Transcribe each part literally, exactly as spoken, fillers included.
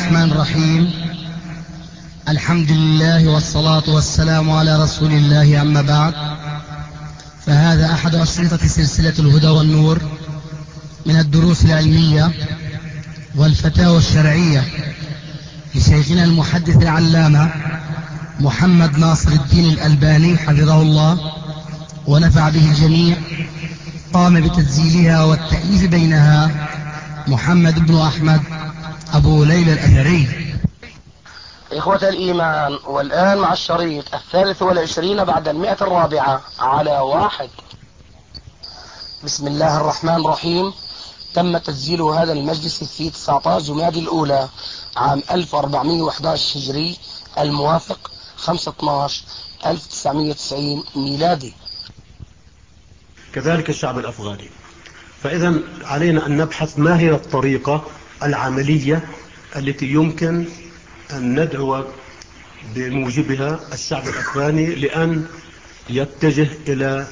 الرحمن الرحيم. الحمد لله والصلاة والسلام على رسول الله، أما بعد، فهذا أحد أشرطة سلسلة الهدى والنور من الدروس العلمية والفتاوى الشرعية لشيخنا المحدث العلامة محمد ناصر الدين الألباني حفظه الله ونفع به الجميع. قام بتسجيلها والتأليف بينها محمد بن أحمد أبو ليلى الأثري. إخوة الإيمان، والآن مع الشريط الثالث والعشرين بعد المئة الرابعة على واحد. بسم الله الرحمن الرحيم. تم تسجيل هذا المجلس في تسعة عشر جمادى الأولى عام ألف وأربعمئة وأحد عشر هجري، الموافق خمسة اثناشر ألف وتسعمئة وتسعين ميلادي. كذلك الشعب الأفغاني. فإذا علينا أن نبحث ما هي الطريقة العملية التي يمكن أن ندعو بموجبها الشعب الأفغاني لأن يتجه إلى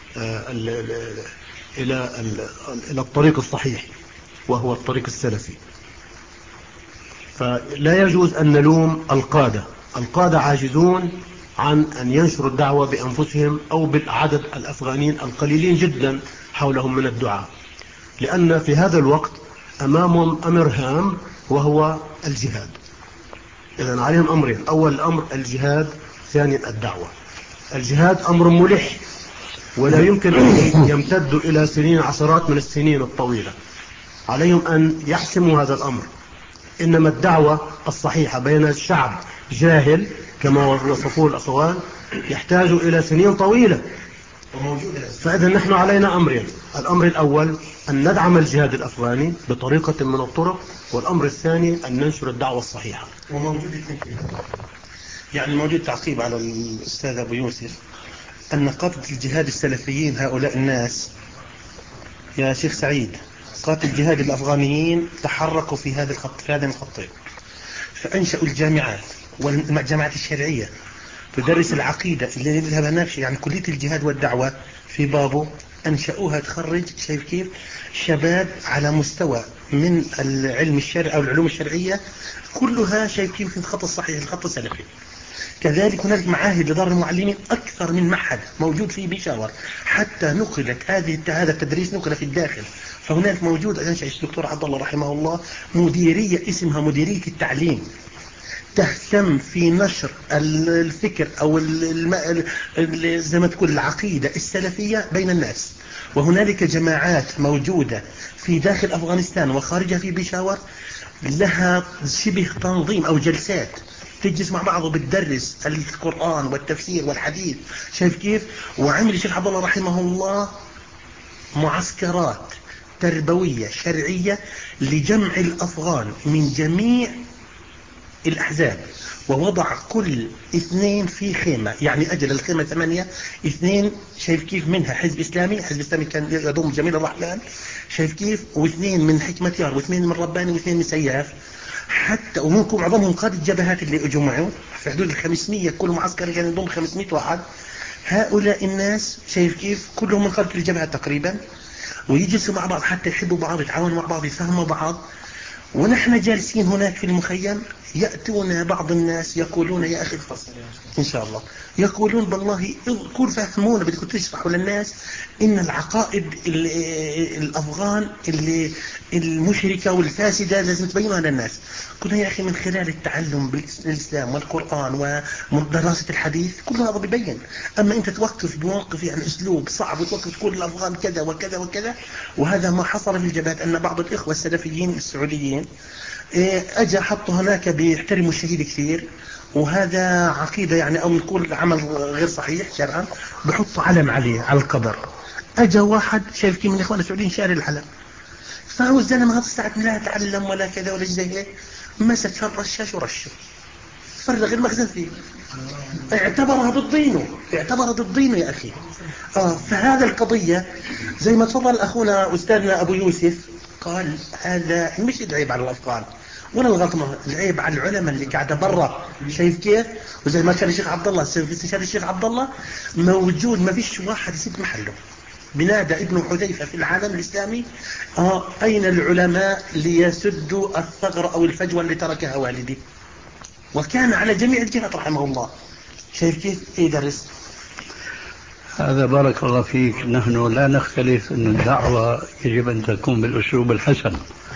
إلى إلى الطريق الصحيح، وهو الطريق السلفي. فلا يجوز أن نلوم القادة. القادة عاجزون عن أن ينشروا الدعوة بأنفسهم أو بالعدد الأفغانيين القليلين جدا حولهم من الدعاء، لأن في هذا الوقت أمامهم أمر هام وهو الجهاد. إذن عليهم أمرين: أول أمر الجهاد، ثانيا الدعوة. الجهاد أمر ملح ولا يمكن أن يمتد إلى سنين، عشرات من السنين الطويلة. عليهم أن يحسموا هذا الأمر. إنما الدعوة الصحيحة بين الشعب جاهل كما وصفوه الأخوان يحتاج إلى سنين طويلة. فإذا نحن علينا أمرين: الأمر الأول أن ندعم الجهاد الأفغاني بطريقة من الطرق، والأمر الثاني أن ننشر الدعوة الصحيحة. وموجود يعني موجود تعقيب على الأستاذ أبو يوسف أن قادة الجهاد السلفيين هؤلاء الناس يا شيخ سعيد، قادة الجهاد الأفغانيين تحركوا في هذا الخط في هذا الخطين، فأنشأوا الجامعات والجامعات الشرعية تدرس العقيدة اللي يذهب نافشة، يعني كلية الجهاد والدعوة في بابه أنشأوها تخرج شايف كيف شباب على مستوى من العلم الشرعي أو العلوم الشرعية كلها شايف كيف الخط الصحيح، الخط السلفي. كذلك هناك معاهد لدار المعلمين أكثر من معهد موجود في بيشاور، حتى نقلت هذه هذا التدريس نقل في الداخل. فهناك موجود أنشأ الدكتور عبد الله رحمه الله مديرية اسمها مديرية التعليم، تهتم في نشر الفكر أو زي ما تقول العقيدة السلفية بين الناس. وهنالك جماعات موجودة في داخل أفغانستان وخارجها في بيشاور لها شبه تنظيم أو جلسات تجلس مع بعض وبتدرس القرآن والتفسير والحديث، شايف كيف. وعمل الشيخ عبد الله رحمه الله معسكرات تربوية شرعية لجمع الأفغان من جميع الأحزاب، ووضع كل اثنين في خيمة، يعني أجل الخيمة ثمانية، اثنين شايف كيف منها حزب إسلامي، حزب إسلامي كان يضم جميل الرحمن شايف كيف، واثنين من حكمة يار، واثنين من رباني، واثنين من سياف، حتى ومنكم معظمهم قادة الجبهات اللي اجمعوا في حدود الخمسمية، كل معسكر كان يضم خمسمية واحد. هؤلاء الناس شايف كيف كلهم من قادة الجبهات تقريبا، ويجلسوا مع بعض حتى يحبوا بعض، يتعاونوا مع بعض، يفهموا بعض. ونحن جالسين هناك في المخيم يأتون بعض الناس يقولون يا أخي الفصل إن شاء الله، يقولون بالله اذكر فهمونا، بدكم تشرحوا للناس إن العقائد الأفغان اللي المشركة والفاسدة لازم تبينها للناس. قلنا يا أخي من خلال التعلم بالإسلام والقرآن ودراسة الحديث كل هذا بيبين. أما أنت توقف بموقف يعني أسلوب صعب وتوقف تقول الأفغان كذا وكذا وكذا، وهذا ما حصل في الجبهات. أن بعض الإخوة السلفيين السعوديين أجا حطوا هناك بيحترموا الشهيد كثير، وهذا عقيدة يعني أو نقول عمل غير صحيح شرعا، بحطوا علم عليه على القبر. أجا واحد شايف كيف من الإخوان السعوديين شاري العلم، فهو الزلمة هذا الساعة لا يتعلم ولا كذا ولا زي هيك، مسك الرشاش ورشه فرغ المخزن فيه، اعتبرها ضدينه، اعتبرها ضدينه يا أخي. آه فهذا القضية زي ما تفضل أخونا أستاذنا أبو يوسف قال، هذا مش العيب على الأفغان ولا الغلطة، العيب على العلماء اللي قاعدة برا، شايف كيف. وزي ما كان الشيخ عبد الله، استشاري الشيخ عبد الله موجود، ما فيش واحد يسد محله، بنادى ابن حذيفة في العالم الإسلامي آه أين العلماء ليسدوا الثغر أو الفجوة اللي تركها والدي؟ وكان على جميع الجهات رحمه الله. شايف كيف يدرس؟ هذا بارك الله فيك. نحن لا نختلف أن الدعوة يجب أن تكون بالأسلوب الحسن،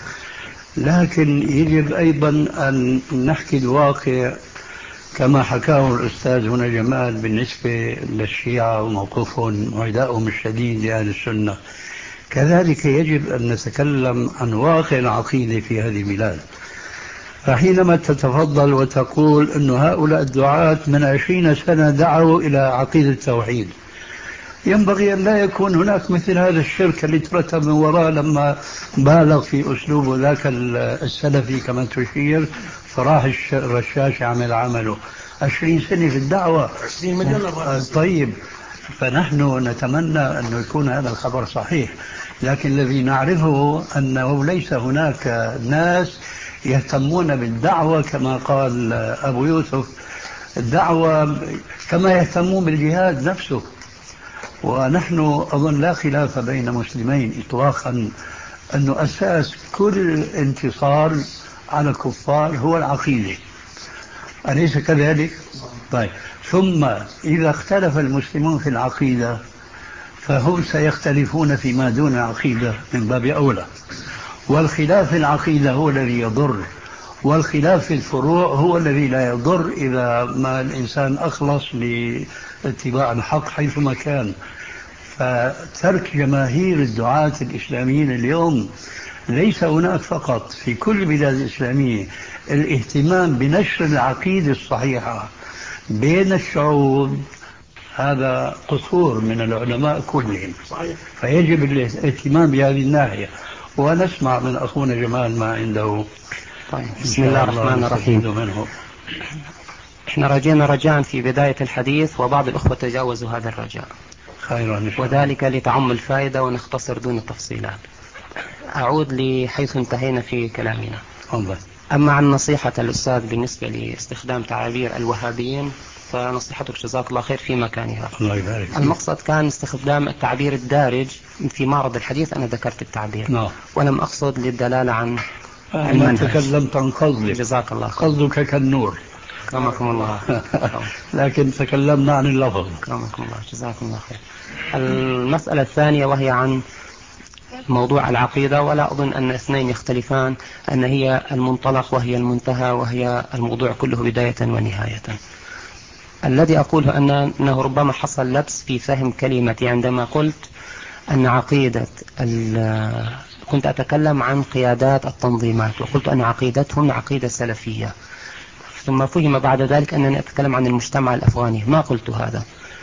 لكن يجب أيضا أن نحكي الواقع كما حكاه الأستاذ هنا جمال بالنسبة للشيعة وموقفهم وعدائهم الشديد لأهل السنة. كذلك يجب أن نتكلم عن واقع العقيدة في هذه البلاد. فحينما تتفضل وتقول أن هؤلاء الدعاة من عشرين سنة دعوا إلى عقيدة التوحيد، ينبغي أن لا يكون هناك مثل هذا الشرك اللي ترتب من وراء لما بالغ في أسلوبه ذاك السلفي كما تشير، فراح الرشاش عمل عمله عشرين سنة في الدعوة. عشرين مليون الرئيس. طيب، فنحن نتمنى أن يكون هذا الخبر صحيح، لكن الذي نعرفه أنه ليس هناك ناس يهتمون بالدعوة كما قال أبو يوسف، الدعوة كما يهتمون بالجهاد نفسه. ونحن أظن لا خلاف بين مسلمين إطلاقا أنه أساس كل انتصار على الكفار هو العقيدة، أليس كذلك؟ طيب، ثم إذا اختلف المسلمون في العقيدة فهم سيختلفون فيما دون العقيدة من باب أولى، والخلاف في العقيدة هو الذي يضر، والخلاف في الفروع هو الذي لا يضر إذا ما الإنسان أخلص لاتباع الحق حيثما كان. فترك جماهير الدعاة الإسلاميين اليوم ليس هناك فقط في كل البلاد الإسلامية الاهتمام بنشر العقيدة الصحيحة بين الشعوب، هذا قصور من العلماء كلهم. فيجب الاهتمام بهذه الناحية، ونسمع من أخونا جمال ما عنده. طيب. بسم الله الرحمن الرحيم. احنا رجينا رجاء في بداية الحديث وبعض الأخوة تجاوزوا هذا الرجاء، وذلك لتعم الفائدة ونختصر دون التفصيلات. أعود لحيث انتهينا في كلامنا. أما عن نصيحة الأستاذ بالنسبة لاستخدام تعابير الوهابيين فنصيحتك جزاك الله خير في مكانها. الله يبارك. المقصد كان استخدام التعبير الدارج في معرض الحديث. أنا ذكرت التعبير نعم. ولم أقصد للدلالة عن أنا تكلمت عن قصدك. جزاك الله خير. قصدك كالنور. كرمكم الله. لكن تكلمنا عن اللفظ. كرمكم الله، جزاكم الله خير. المسألة الثانية وهي عن موضوع العقيدة، ولا أظن أن اثنين يختلفان، أن هي المنطلق وهي المنتهى وهي الموضوع كله بداية ونهاية. الذي أقوله أنه ربما حصل لبس في فهم كلمتي عندما قلت أن عقيدة كنت أتكلم عن قيادات التنظيمات، وقلت أن عقيدتهم عقيدة سلفية، ثم فهم بعد ذلك أنني أتكلم عن المجتمع الأفغاني. ما قلت هذا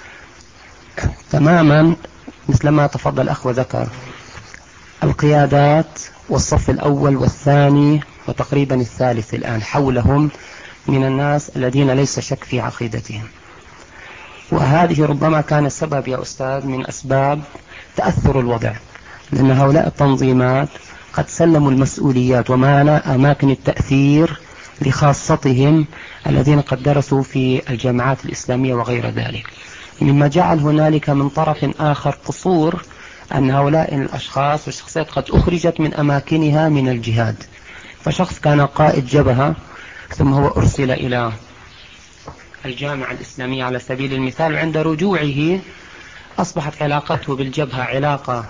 تماما، مثل ما تفضل أخ وذكر. القيادات والصف الأول والثاني وتقريبا الثالث الآن حولهم من الناس الذين ليس شك في عقيدتهم، وهذه ربما كان السبب يا أستاذ من أسباب تأثر الوضع، لأن هؤلاء التنظيمات قد سلموا المسؤوليات وما أماكن التأثير لخاصتهم الذين قد درسوا في الجامعات الإسلامية وغير ذلك، مما جعل هنالك من طرف آخر قصور أن هؤلاء الأشخاص والشخصيات قد أخرجت من أماكنها من الجهاد. فشخص كان قائد جبهة ثم هو أرسل إلى الجامعة الإسلامية على سبيل المثال، عند رجوعه أصبحت علاقته بالجبهة علاقة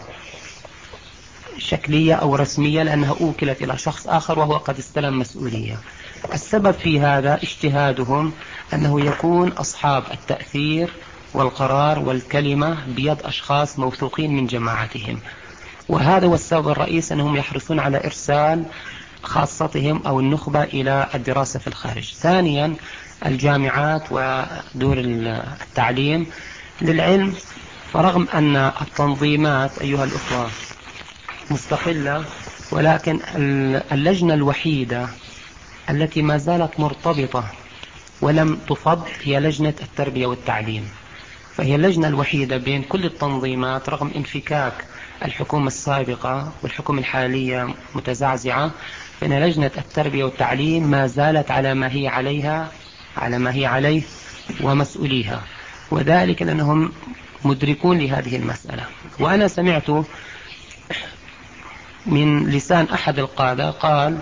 شكلية أو رسمية لأنها أوكلت إلى شخص آخر وهو قد استلم مسؤولية. السبب في هذا اجتهادهم أنه يكون أصحاب التأثير والقرار والكلمة بيد أشخاص موثوقين من جماعتهم، وهذا هو السبب الرئيس أنهم يحرصون على إرسال خاصتهم أو النخبة إلى الدراسة في الخارج. ثانيا الجامعات ودور التعليم للعلم، فرغم أن التنظيمات أيها الأخوة مستقلة، ولكن اللجنة الوحيدة التي ما زالت مرتبطة ولم تفض هي لجنة التربية والتعليم، فهي اللجنة الوحيدة بين كل التنظيمات رغم انفكاك الحكومة السابقة والحكومة الحالية متزعزعة، فإن لجنة التربية والتعليم ما زالت على ما هي عليها على ما هي عليه ومسؤوليها، وذلك لأنهم مدركون لهذه المسألة. وأنا سمعت من لسان أحد القادة قال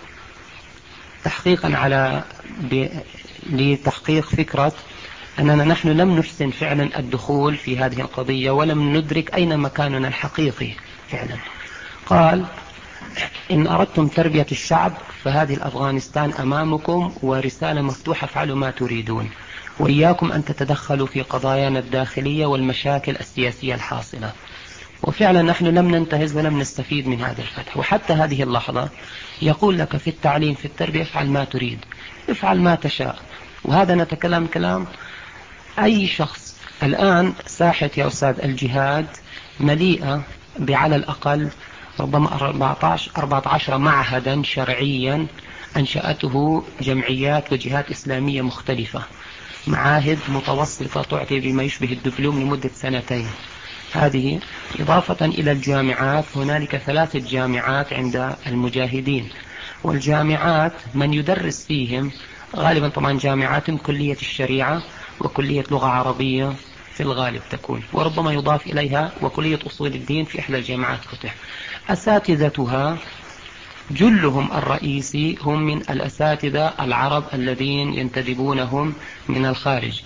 تحقيقا على ب... لتحقيق فكرة أننا نحن لم نحسن فعلا الدخول في هذه القضية ولم ندرك أين مكاننا الحقيقي فعلا. قال إن أردتم تربية الشعب فهذه الأفغانستان أمامكم ورسالة مفتوحة، فعلوا ما تريدون، وإياكم أن تتدخلوا في قضايانا الداخلية والمشاكل السياسية الحاصلة. وفعلا نحن لم ننتهز ولم نستفيد من هذا الفتح. وحتى هذه اللحظة يقول لك في التعليم في التربية افعل ما تريد، افعل ما تشاء. وهذا نتكلم كلام أي شخص. الآن ساحة يا أستاذ الجهاد مليئة بعلى الأقل ربما أربعة عشر معهدا شرعيا أنشأته جمعيات وجهات إسلامية مختلفة، معاهد متوسطة تعطي بما يشبه الدبلوم لمدة سنتين. هذه إضافة إلى الجامعات، هنالك ثلاثة جامعات عند المجاهدين، والجامعات من يدرس فيهم غالبا طبعا جامعات كلية الشريعة وكلية لغة عربية في الغالب تكون، وربما يضاف إليها وكلية أصول الدين في إحدى الجامعات فتح. أساتذتها جلهم الرئيسي هم من الأساتذة العرب الذين ينتدبونهم من الخارج،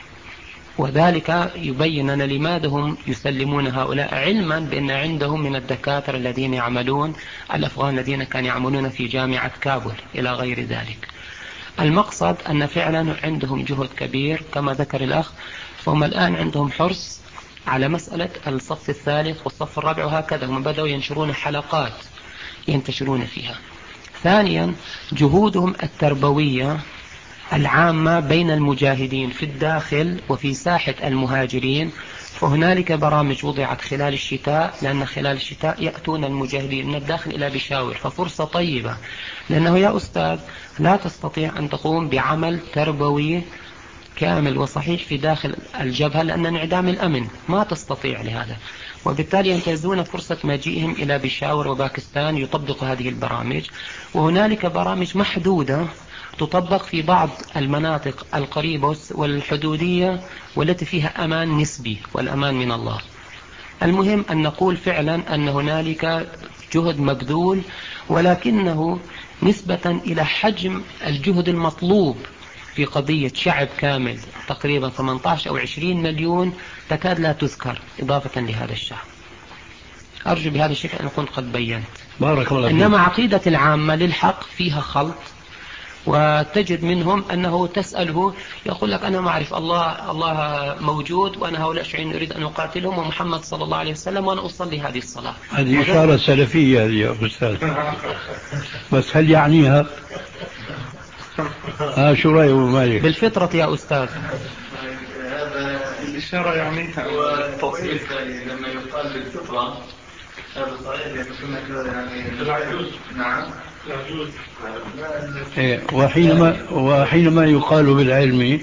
وذلك يبين لنا لماذا هم يسلمون هؤلاء، علما بأن عندهم من الدكاترة الذين يعملون الأفغان الذين كانوا يعملون في جامعة كابول إلى غير ذلك. المقصد أن فعلا عندهم جهد كبير كما ذكر الأخ، فهم الآن عندهم حرص على مسألة الصف الثالث والصف الرابع، وهكذا هم بدأوا ينشرون حلقات ينتشرون فيها. ثانيا جهودهم التربوية العامة بين المجاهدين في الداخل وفي ساحة المهاجرين، فهنالك برامج وضعت خلال الشتاء، لأن خلال الشتاء يأتون المجاهدين من الداخل إلى بشاور، ففرصة طيبة. لأنه يا أستاذ لا تستطيع أن تقوم بعمل تربوي كامل وصحيح في داخل الجبهة لأن انعدام الأمن ما تستطيع لهذا، وبالتالي ينتهزون فرصة مجيئهم إلى بشاور وباكستان يطبق هذه البرامج. وهنالك برامج محدودة تطبق في بعض المناطق القريبة والحدودية والتي فيها أمان نسبي، والأمان من الله. المهم أن نقول فعلا أن هنالك جهد مبذول، ولكنه نسبة إلى حجم الجهد المطلوب في قضية شعب كامل تقريبا ثمانية عشر أو عشرين مليون تكاد لا تذكر إضافة لهذا الشعب. أرجو بهذا الشكل أن أكون قد بينت. بارك الله فيك. إنما عقيدة العامة للحق فيها خلط، وتجد منهم أنه تسأله يقول لك أنا ما أعرف الله الله موجود، وأنا هؤلاء شيعين أريد أن أقاتلهم، ومحمد صلى الله عليه وسلم، وأنا أصلي هذه الصلاة. هذه إشارة سلفية هذه يا أستاذ، بس هل يعنيها؟ ها شو رأيه مالك؟ بالفطرة يا أستاذ. هذا الإشارة يعنيها، والتوصيف لما يقال بالفطرة هذا صحيح، يعني كنا يعني لا يجوز. نعم لا يجوز. إيه، وحينما وحينما يقال بالعلم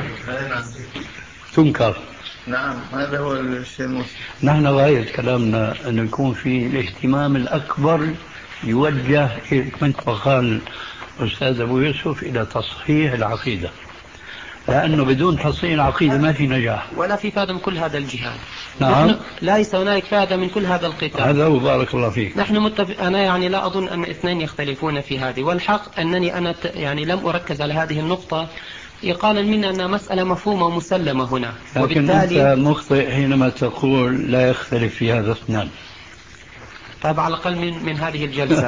تنكر. نعم هذا هو الشيء المهم. نحن غاية كلامنا أن يكون في الاهتمام الأكبر يوجه مثل ما قال أستاذ أبو يوسف إلى تصحيح العقيدة، لأنه بدون تصحيح العقيدة ما في نجاح ولا في فائدة من كل هذا الجهاد. نعم ليس هنالك فائدة من كل هذا القتال. هذا هو. بارك الله فيك. نحن متفق. أنا يعني لا أظن أن اثنين يختلفون في هذه، والحق أنني أنا يعني لم أركز على هذه النقطة إقالا من أنها مسألة مفهومة ومسلمة هنا، لكن وبالتالي أنت مخطئ حينما تقول لا يختلف في هذا اثنان. طيب على الأقل من, من هذه الجلسة.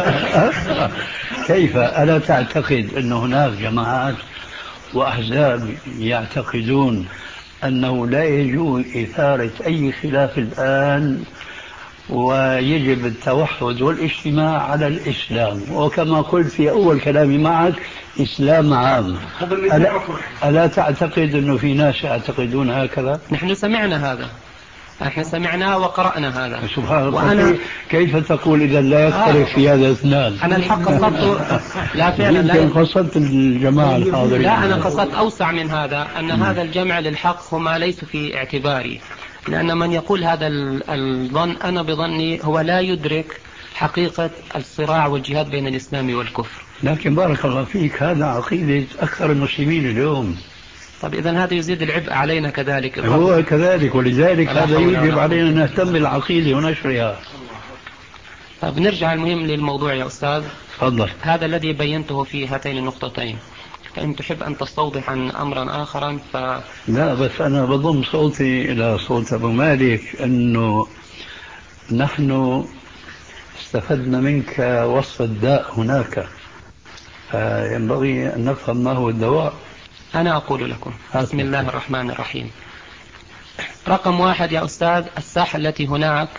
كيف؟ ألا تعتقد أن هناك جماعات وأحزاب يعتقدون أنه لا يجوز إثارة أي خلاف الآن، ويجب التوحد والاجتماع على الإسلام، وكما قلت في أول كلامي معك إسلام عام. ألا, ألا تعتقد أنه في ناس يعتقدون هكذا؟ نحن سمعنا هذا، نحن سمعنا وقرأنا هذا. سبحان الله. وأنا كيف تقول إذا لا يختلف في هذا اثنان؟ أنا الحق قصدت لا فعلا لا يمكن قصدت الجماعة الحاضرين. لا أنا قصدت أوسع من هذا، أن هذا الجمع للحق هما ليس في اعتباري، لأن من يقول هذا الظن أنا بظني هو لا يدرك حقيقة الصراع والجهاد بين الإسلام والكفر. لكن بارك الله فيك هذا عقيدة أكثر المسلمين اليوم. طب إذا هذا يزيد العبء علينا كذلك. هو كذلك، ولذلك هذا يجب علينا أن نهتم بالعقيدة ونشرها. طب نرجع المهم للموضوع يا أستاذ. تفضل. هذا الذي بينته في هاتين النقطتين، فإن تحب أن تستوضح عن أمرا آخرا ف... لا بس أنا بضم صوتي إلى صوت أبو مالك أنه نحن استفدنا منك وصف الداء هناك، فينبغي أن نفهم ما هو الدواء. أنا أقول لكم بسم الله الرحمن الرحيم. رقم واحد يا أستاذ، الساحة التي هناك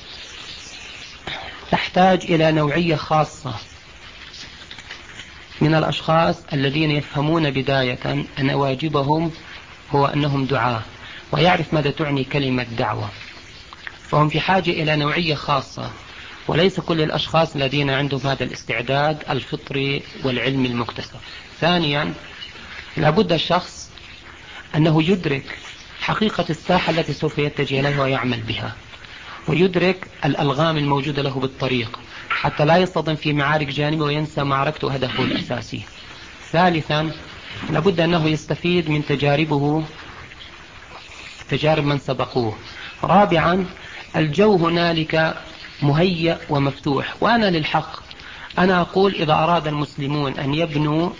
تحتاج إلى نوعية خاصة من الأشخاص الذين يفهمون بداية أن واجبهم هو أنهم دعاة، ويعرف ماذا تعني كلمة دعوة، فهم في حاجة إلى نوعية خاصة، وليس كل الأشخاص الذين عندهم هذا الاستعداد الفطري والعلم المكتسب. ثانيا، لابد الشخص أنه يدرك حقيقة الساحة التي سوف يتجه إليها ويعمل بها، ويدرك الألغام الموجودة له بالطريق حتى لا يصطدم في معارك جانبه وينسى معركته وهدفه الأساسي. ثالثا، لابد أنه يستفيد من تجاربه، تجارب من سبقوه. رابعا، الجو هنالك مهيأ ومفتوح، وأنا للحق أنا أقول إذا أراد المسلمون أن يبنوا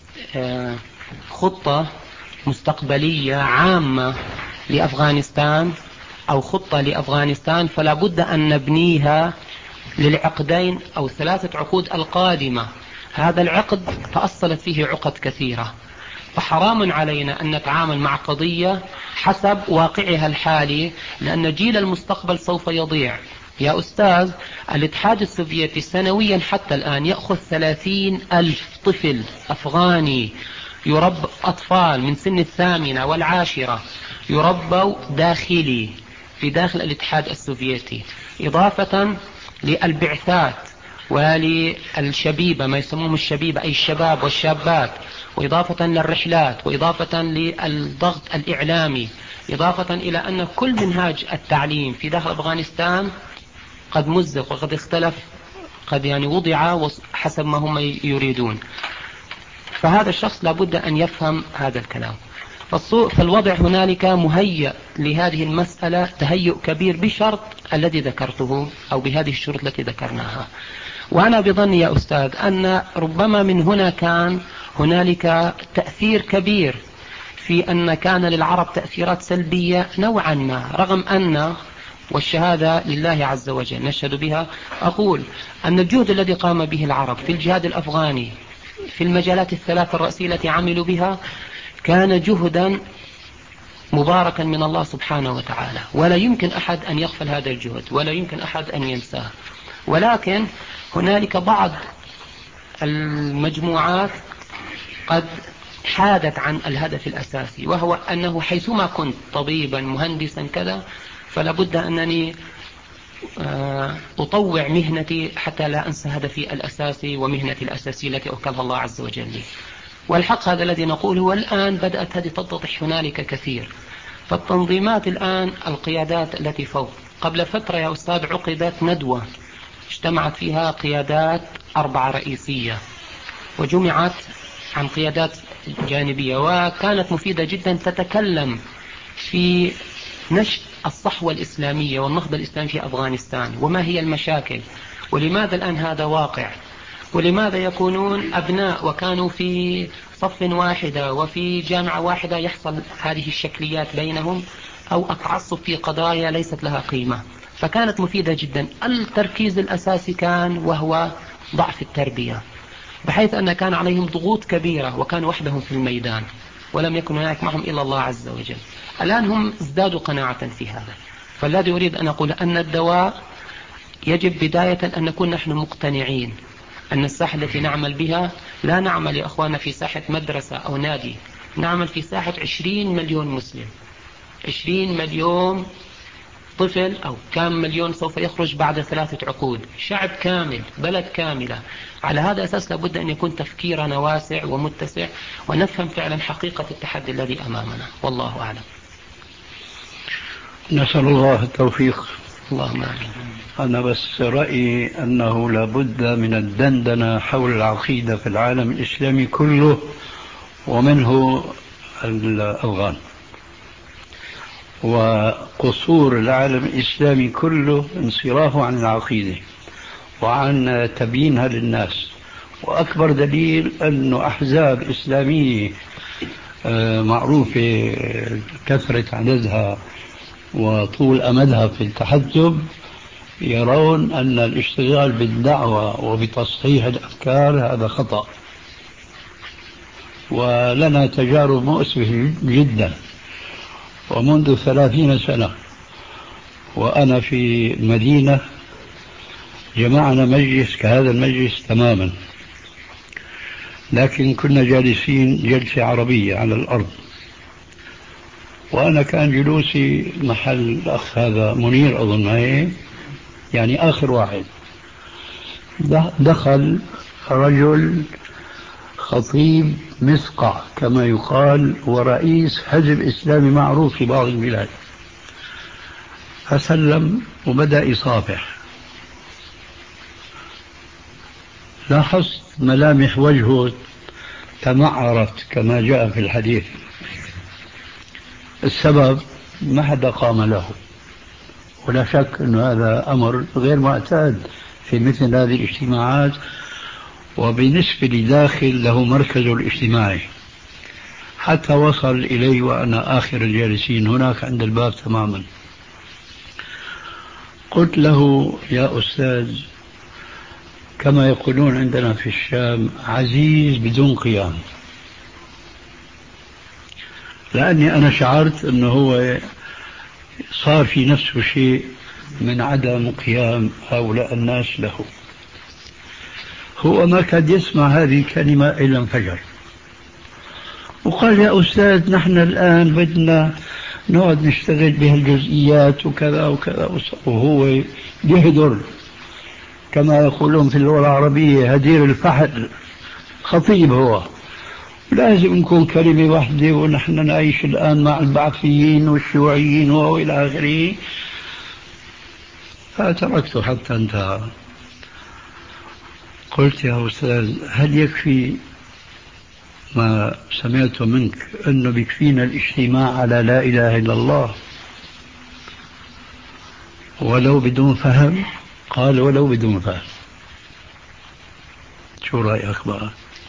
خطة مستقبلية عامة لأفغانستان أو خطة لأفغانستان فلا بد أن نبنيها للعقدين أو ثلاثة عقود القادمة. هذا العقد تأصلت فيه عقد كثيرة، فحرام علينا أن نتعامل مع قضية حسب واقعها الحالي، لأن جيل المستقبل سوف يضيع. يا أستاذ، الاتحاد السوفيتي سنويا حتى الآن يأخذ ثلاثين ألف طفل أفغاني يربى، أطفال من سن الثامنة والعاشرة يربوا داخلي في داخل الاتحاد السوفيتي، إضافة للبعثات وللشبيبة، ما يسموهم الشبيبة أي الشباب والشابات، وإضافة للرحلات، وإضافة للضغط الإعلامي، إضافة إلى أن كل منهاج التعليم في داخل أفغانستان قد مزق وقد اختلف، قد يعني وضع حسب ما هم يريدون. فهذا الشخص لابد أن يفهم هذا الكلام. فالوضع هنالك مهيئ لهذه المسألة تهيؤ كبير بشرط الذي ذكرته أو بهذه الشروط التي ذكرناها. وأنا بظني يا أستاذ أن ربما من هنا كان هنالك تأثير كبير في أن كان للعرب تأثيرات سلبية نوعا ما، رغم أن والشهادة لله عز وجل نشهد بها، أقول أن الجهد الذي قام به العرب في الجهاد الأفغاني في المجالات الثلاث الرئيسية التي عملوا بها كان جهدا مباركا من الله سبحانه وتعالى، ولا يمكن أحد أن يغفل هذا الجهد ولا يمكن أحد أن ينساه. ولكن هنالك بعض المجموعات قد حادت عن الهدف الأساسي، وهو أنه حيثما كنت طبيبا مهندسا كذا فلا بد أنني أطوع مهنتي حتى لا أنسى هدفي الأساسي ومهنتي الأساسية التي أوكلها الله عز وجل لي. والحق هذا الذي نقوله، والآن بدأت هذه تتضح هنالك كثير. فالتنظيمات الآن القيادات التي فوق، قبل فترة يا أستاذ عقدت ندوة اجتمعت فيها قيادات أربعة رئيسية وجمعت عن قيادات جانبية، وكانت مفيدة جدا، تتكلم في نشأ الصحوة الإسلامية والنهضة الإسلامية في أفغانستان، وما هي المشاكل، ولماذا الآن هذا واقع، ولماذا يكونون أبناء وكانوا في صف واحدة وفي جامعة واحدة يحصل هذه الشكليات بينهم أو التعصب في قضايا ليست لها قيمة. فكانت مفيدة جدا. التركيز الأساسي كان وهو ضعف التربية، بحيث أن كان عليهم ضغوط كبيرة وكانوا وحدهم في الميدان ولم يكن هناك معهم إلا الله عز وجل. الآن هم ازدادوا قناعة في هذا. فالذي أريد أن أقول أن الدواء يجب بداية أن نكون نحن مقتنعين أن الساحة التي نعمل بها لا نعمل يا أخوانا في ساحة مدرسة أو نادي، نعمل في ساحة عشرين مليون مسلم، عشرين مليون طفل أو كم مليون سوف يخرج بعد ثلاثة عقود، شعب كامل، بلد كاملة. على هذا الأساس لابد أن يكون تفكيرنا واسع ومتسع ونفهم فعلا حقيقة التحدي الذي أمامنا. والله أعلم. نسأل الله التوفيق. اللهم آمين. أنا بس رأيي أنه لابد من الدندنة حول العقيدة في العالم الإسلامي كله، ومنه الأفغان، وقصور العالم الإسلامي كله انصرافه عن العقيدة وعن تبيينها للناس. وأكبر دليل أن أحزاب إسلامية معروفة كثرة عددها وطول أمدها في التحزب يرون أن الاشتغال بالدعوة وبتصحيح الأفكار هذا خطأ. ولنا تجارب مؤسفة جدا، ومنذ ثلاثين سنة وأنا في المدينة جمعنا مجلس كهذا المجلس تماما، لكن كنا جالسين جلسة عربية على الأرض، وأنا كان جلوسي محل الأخ هذا منير أظن معي، يعني آخر واحد. دخل رجل خطيب مسقع كما يقال ورئيس حزب إسلامي معروف في بعض البلاد، فسلم وبدأ يصافح. لاحظت ملامح وجهه تمعرت كما جاء في الحديث. السبب ما حدا قام له، ولا شك أن هذا أمر غير معتاد في مثل هذه الاجتماعات، وبالنسبة لداخل له مركزه الاجتماعي، حتى وصل إلي وأنا آخر الجالسين هناك عند الباب تماما. قلت له يا أستاذ، كما يقولون عندنا في الشام عزيز بدون قيام، لأني أنا شعرت أنه هو صار في نفسه شيء من عدم قيام هؤلاء الناس له. هو ما كاد يسمع هذه الكلمة إلا انفجر وقال يا أستاذ نحن الآن بدنا نقعد نشتغل بهالجزئيات وكذا وكذا، وهو يهدر كما يقولون في اللغة العربية هدير الفحل. خطيب هو، لازم نكون كلمة واحدة ونحن نعيش الآن مع البعثيين والشيوعيين وإلى آخره. فتركته حتى انتهى. قلت يا أستاذ هل يكفي ما سمعته منك أنه بيكفينا الاجتماع على لا إله إلا الله ولو بدون فهم؟ قال ولو بدون فهم. شو رأيك بقى؟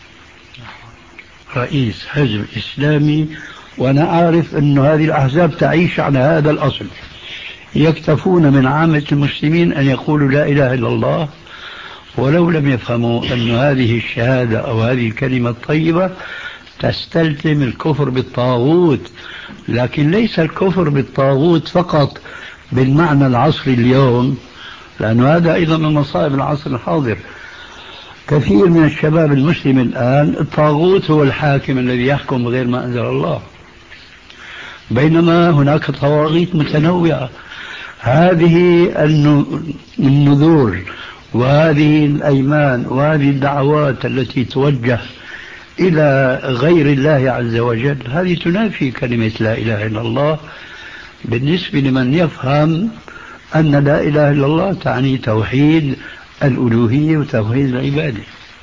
رئيس حزب إسلامي، وأنا أعرف أن هذه الأحزاب تعيش على هذا الأصل، يكتفون من عامة المسلمين أن يقولوا لا إله إلا الله ولو لم يفهموا أن هذه الشهادة أو هذه الكلمة الطيبة تستلزم الكفر بالطاغوت. لكن ليس الكفر بالطاغوت فقط بالمعنى العصري اليوم، لأن هذا أيضا من مصائب العصر الحاضر. كثير من الشباب المسلم الآن الطاغوت هو الحاكم الذي يحكم بغير ما أنزل الله، بينما هناك طواغيت متنوعة. هذه النذور وهذه الأيمان وهذه الدعوات التي توجه إلى غير الله عز وجل هذه تنافي كلمة لا إله إلا الله بالنسبة لمن يفهم أن لا إله إلا الله تعني توحيد الألوهية وتوحيد العبادة.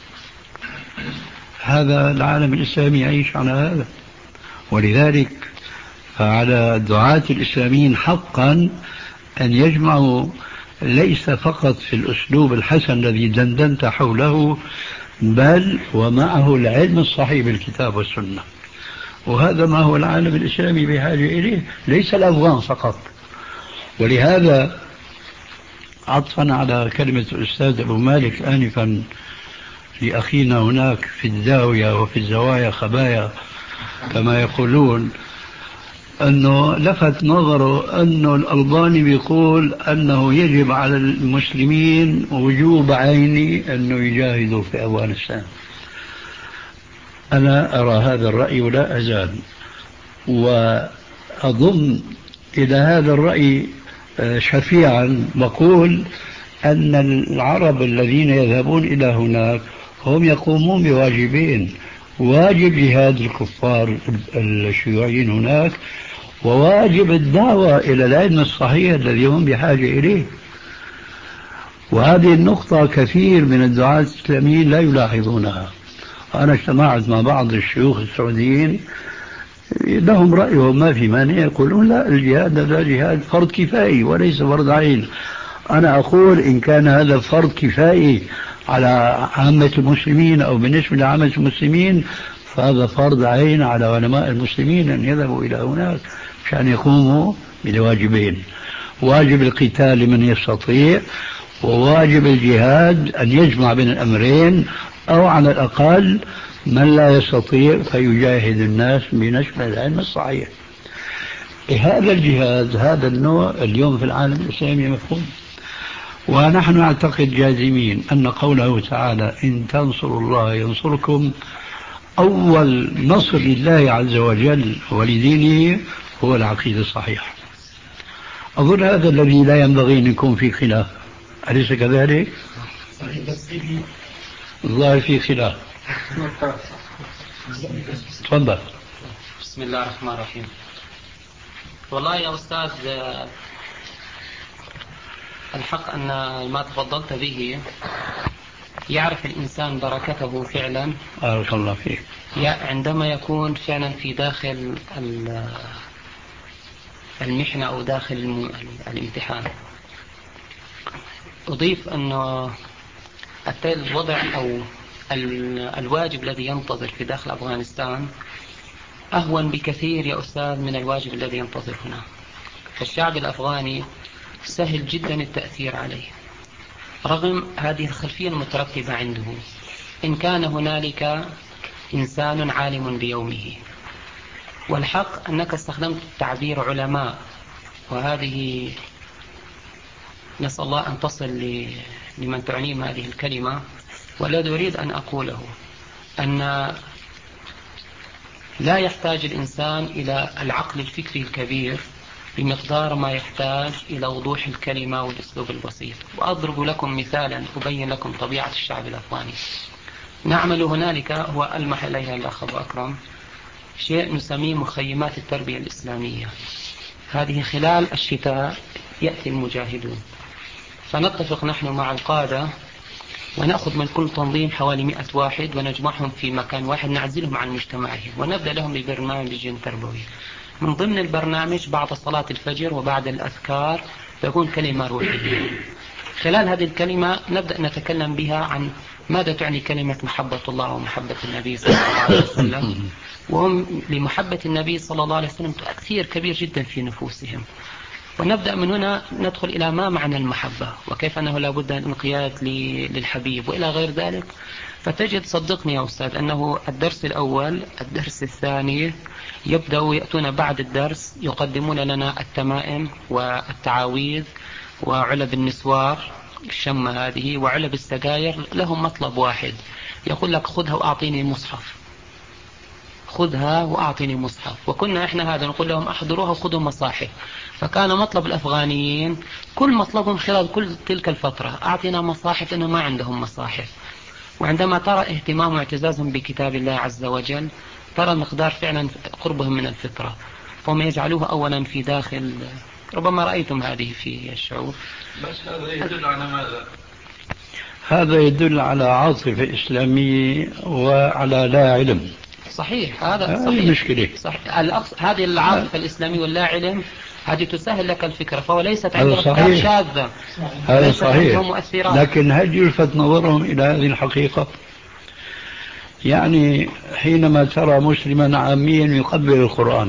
هذا العالم الإسلامي يعيش على هذا، ولذلك فعلى الدعاة الإسلاميين حقا أن يجمعوا ليس فقط في الأسلوب الحسن الذي دندنت حوله، بل ومعه العلم الصحيح بالكتاب والسنة. وهذا ما هو العالم الإسلامي بحاجة إليه، ليس الأفغان فقط. ولهذا عطفا على كلمة الأستاذ أبو مالك آنفا في أخينا هناك في الزاوية وفي الزوايا خبايا كما يقولون، أنه لفت نظره أنه الألباني بيقول أنه يجب على المسلمين وجوب عيني أنه يجاهدوا في أفغانستان. أنا أرى هذا الرأي ولا أزال، وأضم إلى هذا الرأي شفيعا وقول أن العرب الذين يذهبون إلى هناك هم يقومون بواجبين: واجب جهاد الكفار الشيوعيين هناك، وواجب الدعوة إلى العلم الصحيح الذي هم بحاجة إليه. وهذه النقطة كثير من الدعاة الإسلاميين لا يلاحظونها. أنا اجتمعت مع بعض الشيوخ السعوديين لهم رأيهم ما في مانع، يقولون لا الجهاد هذا جهاد فرض كفائي وليس فرض عين. أنا أقول إن كان هذا فرض كفائي على عامة المسلمين أو بالنسبة لعامة المسلمين، فهذا فرض عين على علماء المسلمين أن يذهبوا إلى هناك عشان يقوموا بالواجبين: واجب القتال لمن يستطيع، وواجب الجهاد أن يجمع بين الأمرين، أو على الأقل من لا يستطيع فيجاهد الناس بنشر العلم الصحيح. هذا الجهاد هذا النوع اليوم في العالم الإسلامي مفهوم. ونحن نعتقد جازمين أن قوله تعالى إن تنصروا الله ينصركم، أول نصر لله عز وجل ولدينه هو العقيدة الصحيحة. أظن هذا الذي لا ينبغي أن يكون فيه خلاف، أليس كذلك؟ الظاهر فيه خلاف. تفضل. بسم الله الرحمن الرحيم. والله يا أستاذ الحق أن ما تفضلت به يعرف الإنسان بركته فعلا. بارك الله فيك. عندما يكون فعلا في داخل المحنة أو داخل الامتحان. أضيف أن الوضع أو الواجب الذي ينتظر في داخل أفغانستان أهون بكثير يا أستاذ من الواجب الذي ينتظر هنا. فالشعب الأفغاني سهل جدا التأثير عليه رغم هذه الخلفية المترتبة عنده. إن كان هنالك إنسان عالم بيومه، والحق أنك استخدمت تعبير علماء، وهذه نسأل الله أن تصل لمن تعنيهم هذه الكلمة. والذي أريد أن أقوله أن لا يحتاج الإنسان إلى العقل الفكري الكبير بمقدار ما يحتاج إلى وضوح الكلمة والأسلوب البسيط. وأضرب لكم مثالا أبين لكم طبيعة الشعب الأفغاني. نعمل هنالك، هو ألمح إليها الأخ أبو أكرم، شيء نسميه مخيمات التربية الإسلامية. هذه خلال الشتاء يأتي المجاهدون، فنتفق نحن مع القادة ونأخذ من كل تنظيم حوالي مئة واحد ونجمعهم في مكان واحد، نعزلهم عن مجتمعهم ونبدأ لهم ببرنامج تربوي. من ضمن البرنامج بعد صلاة الفجر وبعد الأذكار تكون كلمة روحية. خلال هذه الكلمة نبدأ نتكلم بها عن ماذا تعني كلمة محبة الله ومحبة النبي صلى الله عليه وسلم، وهم لمحبة النبي صلى الله عليه وسلم تأثير كبير جدا في نفوسهم. ونبدأ من هنا ندخل إلى ما معنى المحبة، وكيف أنه لا بد من الانقياد للحبيب وإلى غير ذلك. فتجد صدقني يا أستاذ أنه الدرس الأول الدرس الثاني يبدأوا يأتون بعد الدرس يقدمون لنا التمائم والتعاويذ وعلب النسوار الشمة هذه وعلب السجاير. لهم مطلب واحد، يقول لك خذها وأعطيني مصحف، خذها وأعطيني مصحف. وكنا إحنا هذا نقول لهم أحضروها وخذوا مصاحف. فكان مطلب الأفغانيين كل مطلبهم خلال كل تلك الفترة أعطينا مصاحف، لأنه ما عندهم مصاحف. وعندما ترى اهتمام واعتزازهم بكتاب الله عز وجل ترى مقدار فعلا قربهم من الفطرة، فهم يجعلوه أولا في داخل. ربما رأيتم هذه في الشعوب. بس هذا يدل على ماذا؟ هذا يدل على عاطفة إسلامية وعلى لا علم. صحيح، هذا هذه صحيح. مشكلة. صحيح. هذه العاطفة الإسلامية واللا علم هذه تسهل لك الفكرة، فهو ليست هذا عندهم صحيح. شاذة، هذا ليست صحيح. عندهم مؤثرات. لكن هل يلفت نظرهم إلى هذه الحقيقة؟ يعني حينما ترى مسلما عاميا يقبل القرآن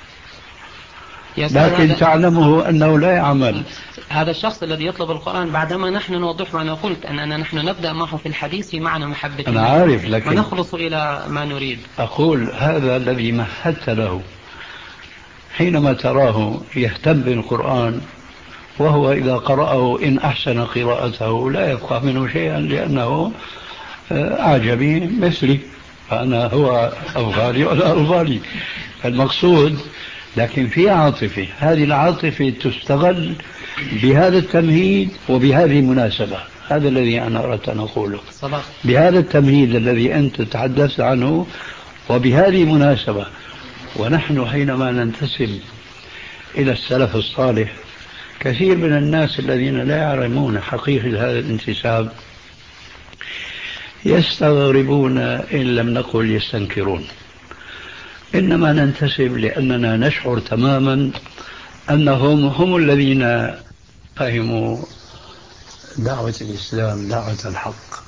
لكن تعلمه أنه لا يعمل، هذا الشخص الذي يطلب القرآن بعدما نحن نوضح وأنا قلت أننا نحن نبدأ معه في الحديث في معنى محبة أنا عارف، لكن ونخلص إلى ما نريد. أقول هذا الذي مهدت له حينما تراه يهتم بالقرآن، وهو إذا قرأه إن أحسن قراءته لا يبقى منه شيئا لأنه أعجمي مثلي، فأنا هو أفغاني ولا أفغاني. المقصود لكن في عاطفة، هذه العاطفة تستغل بهذا التمهيد وبهذه المناسبة. هذا الذي أنا أردت أن أقوله. صدق. بهذا التمهيد الذي أنت تحدثت عنه وبهذه المناسبة. ونحن حينما ننتسب إلى السلف الصالح كثير من الناس الذين لا يعلمون حقيقة هذا الانتساب يستغربون إن لم نقل يستنكرون. إنما ننتسب لأننا نشعر تماما أنهم هم الذين فهموا دعوة الإسلام، دعوة الحق.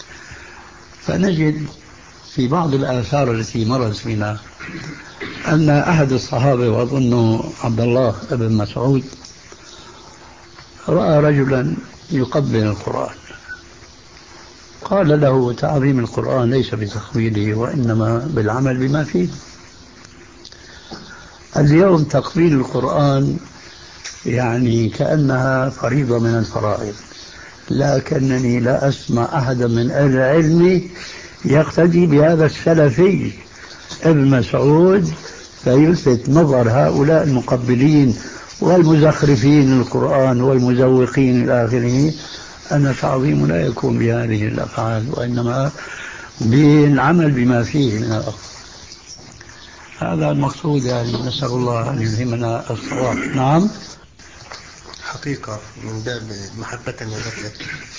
فنجد في بعض الآثار التي مرت بنا أن أحد الصحابة وأظنه عبد الله بن مسعود رأى رجلا يقبل القرآن، قال له: تعظيم القرآن ليس بتقبيله وإنما بالعمل بما فيه. اليوم تقبيل القرآن يعني كأنها فريضة من الفرائض، لكنني لا أسمع أحدا من أهل العلم يقتدي بهذا السلفي ابن مسعود فيلفت نظر هؤلاء المقبلين والمزخرفين للقرآن والمزوقين إلى آخره أن التعظيم لا يكون بهذه الأفعال وإنما بالعمل بما فيه من الأفضل. هذا المقصود، يعني نسأل الله أن يلهمنا الصواب. نعم. حقيقة من باب محبة وبركة،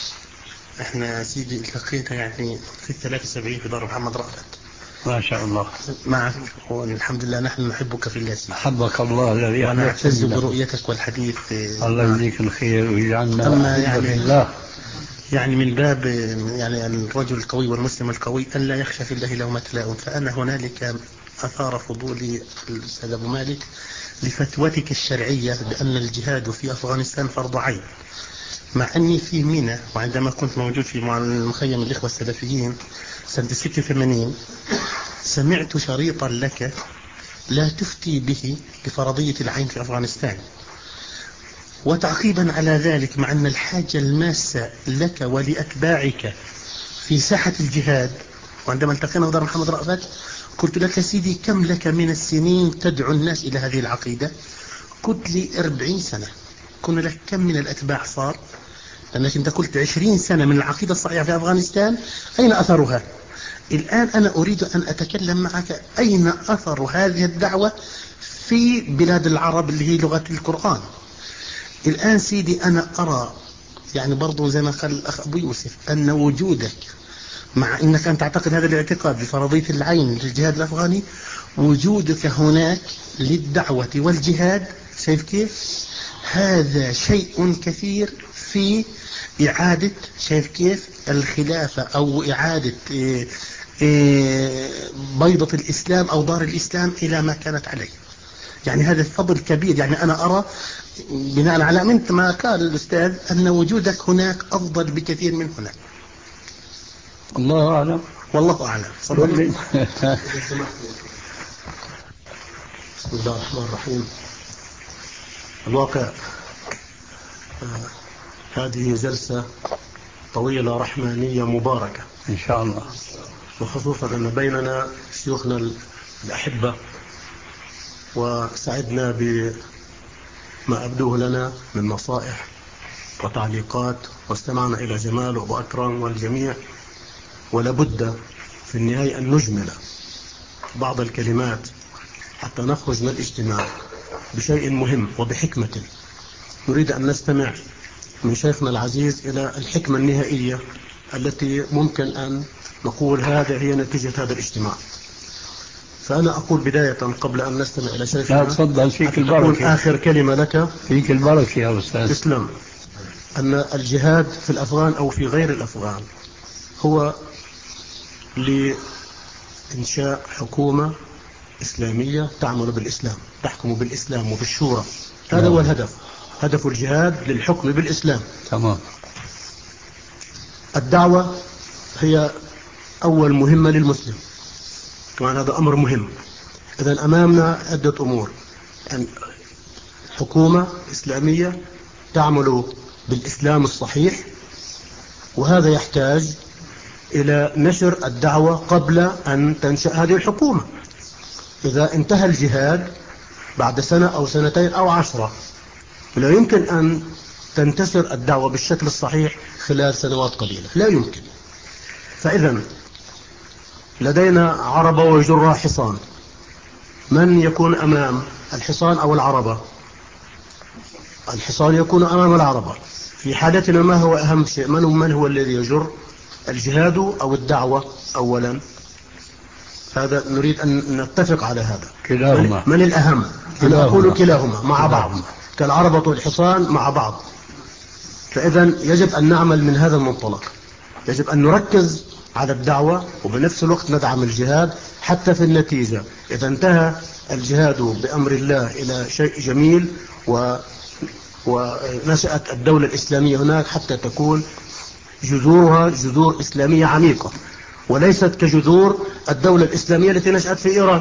احنا سيدي التقينا يعني في الثلاثة وسبعين في دار محمد رأفت ما شاء الله معك، والحمد لله نحن نحبك في الله سيدي. حبك الله الذي وانا اعتز برؤيتك والحديث. الله يجزيك الخير ويجعلنا أما يعني في الله. يعني من باب يعني الرجل القوي والمسلم القوي أن لا يخشى في الله لومة لائم، فأنا هنالك أثار فضولي الأستاذ أبو مالك لفتوتك الشرعية بأن الجهاد في أفغانستان فرض عين، مع أني في منى وعندما كنت موجود في مخيم الإخوة السلفيين سنة ستة وثمانين سمعت شريطا لك لا تفتي به بفرضية العين في أفغانستان. وتعقيبا على ذلك، مع أن الحاجة الماسة لك ولأتباعك في ساحة الجهاد، وعندما التقينا في دار محمد رأفت قلت لك: سيدي كم لك من السنين تدعو الناس إلى هذه العقيدة؟ قلت لي أربعين سنة. كنا لك كم من الأتباع صار؟ لأنك أنت قلت عشرين سنة من العقيدة الصحيحة في أفغانستان، أين أثرها؟ الآن أنا أريد أن أتكلم معك أين أثر هذه الدعوة في بلاد العرب اللي هي لغة القرآن. الآن سيدي أنا أرى يعني برضو زي ما قال الأخ أبو يوسف أن وجودك، مع أنك أن تعتقد هذا الاعتقاد بفرضية العين للجهاد الأفغاني، وجودك هناك للدعوة والجهاد، شايف كيف؟ هذا شيء كثير في إعادة، شايف كيف؟ الخلافة أو إعادة إيه إيه بيضة الإسلام أو دار الإسلام إلى ما كانت عليه. يعني هذا الفضل كبير. يعني أنا أرى بناء على منت ما قال الأستاذ أن وجودك هناك أفضل بكثير من هنا. الله أعلم. والله أعلم. بسم الله الرحمن الرحيم. الواقع آه هذه جلسة طويلة رحمانية مباركة إن شاء الله، وخصوصا أن بيننا شيوخنا الأحبة، وسعدنا بما أبدوه لنا من نصائح وتعليقات، واستمعنا إلى جمال وأبو أكرم والجميع. ولابد في النهاية أن نجمل بعض الكلمات حتى نخرج من الاجتماع بشيء مهم وبحكمة. نريد أن نستمع من شيخنا العزيز إلى الحكمة النهائية التي ممكن أن نقول هذا هي نتيجة هذا الاجتماع. فأنا أقول بداية قبل أن نستمع إلى شيخنا، لا تفضل، فيك البركة. آخر كلمة لك. فيك البركة يا أستاذ. تسلم. أن الجهاد في الأفغان أو في غير الأفغان هو لإنشاء حكومة إسلامية تعمل بالإسلام، تحكم بالإسلام وبالشورى. هذا هو الهدف، هدف الجهاد للحكم بالإسلام. تمام. الدعوة هي أول مهمة للمسلم، وعن هذا أمر مهم. إذن أمامنا عدة أمور، يعني حكومة إسلامية تعمل بالإسلام الصحيح، وهذا يحتاج إلى نشر الدعوة قبل أن تنشأ هذه الحكومة. إذا انتهى الجهاد بعد سنة أو سنتين أو عشرة، لا يمكن أن تنتشر الدعوة بالشكل الصحيح خلال سنوات قليلة، لا يمكن. فإذا لدينا عربة ويجرها حصان. من يكون أمام الحصان أو العربة؟ الحصان يكون أمام العربة. في حالتنا ما هو أهم شيء؟ من هو, من هو الذي يجر؟ الجهاد أو الدعوة أولا؟ هذا نريد أن نتفق على هذا. كلاهما. من الأهم؟ أنا أقول كلاهما مع بعض كالعربة والحصان مع بعض. فإذا يجب أن نعمل من هذا المنطلق، يجب أن نركز على الدعوة وبنفس الوقت ندعم الجهاد، حتى في النتيجة إذا انتهى الجهاد بأمر الله إلى شيء جميل و... ونشأت الدولة الإسلامية هناك حتى تكون جذورها جذور إسلامية عميقة، وليست كجذور الدولة الإسلامية التي نشأت في إيران.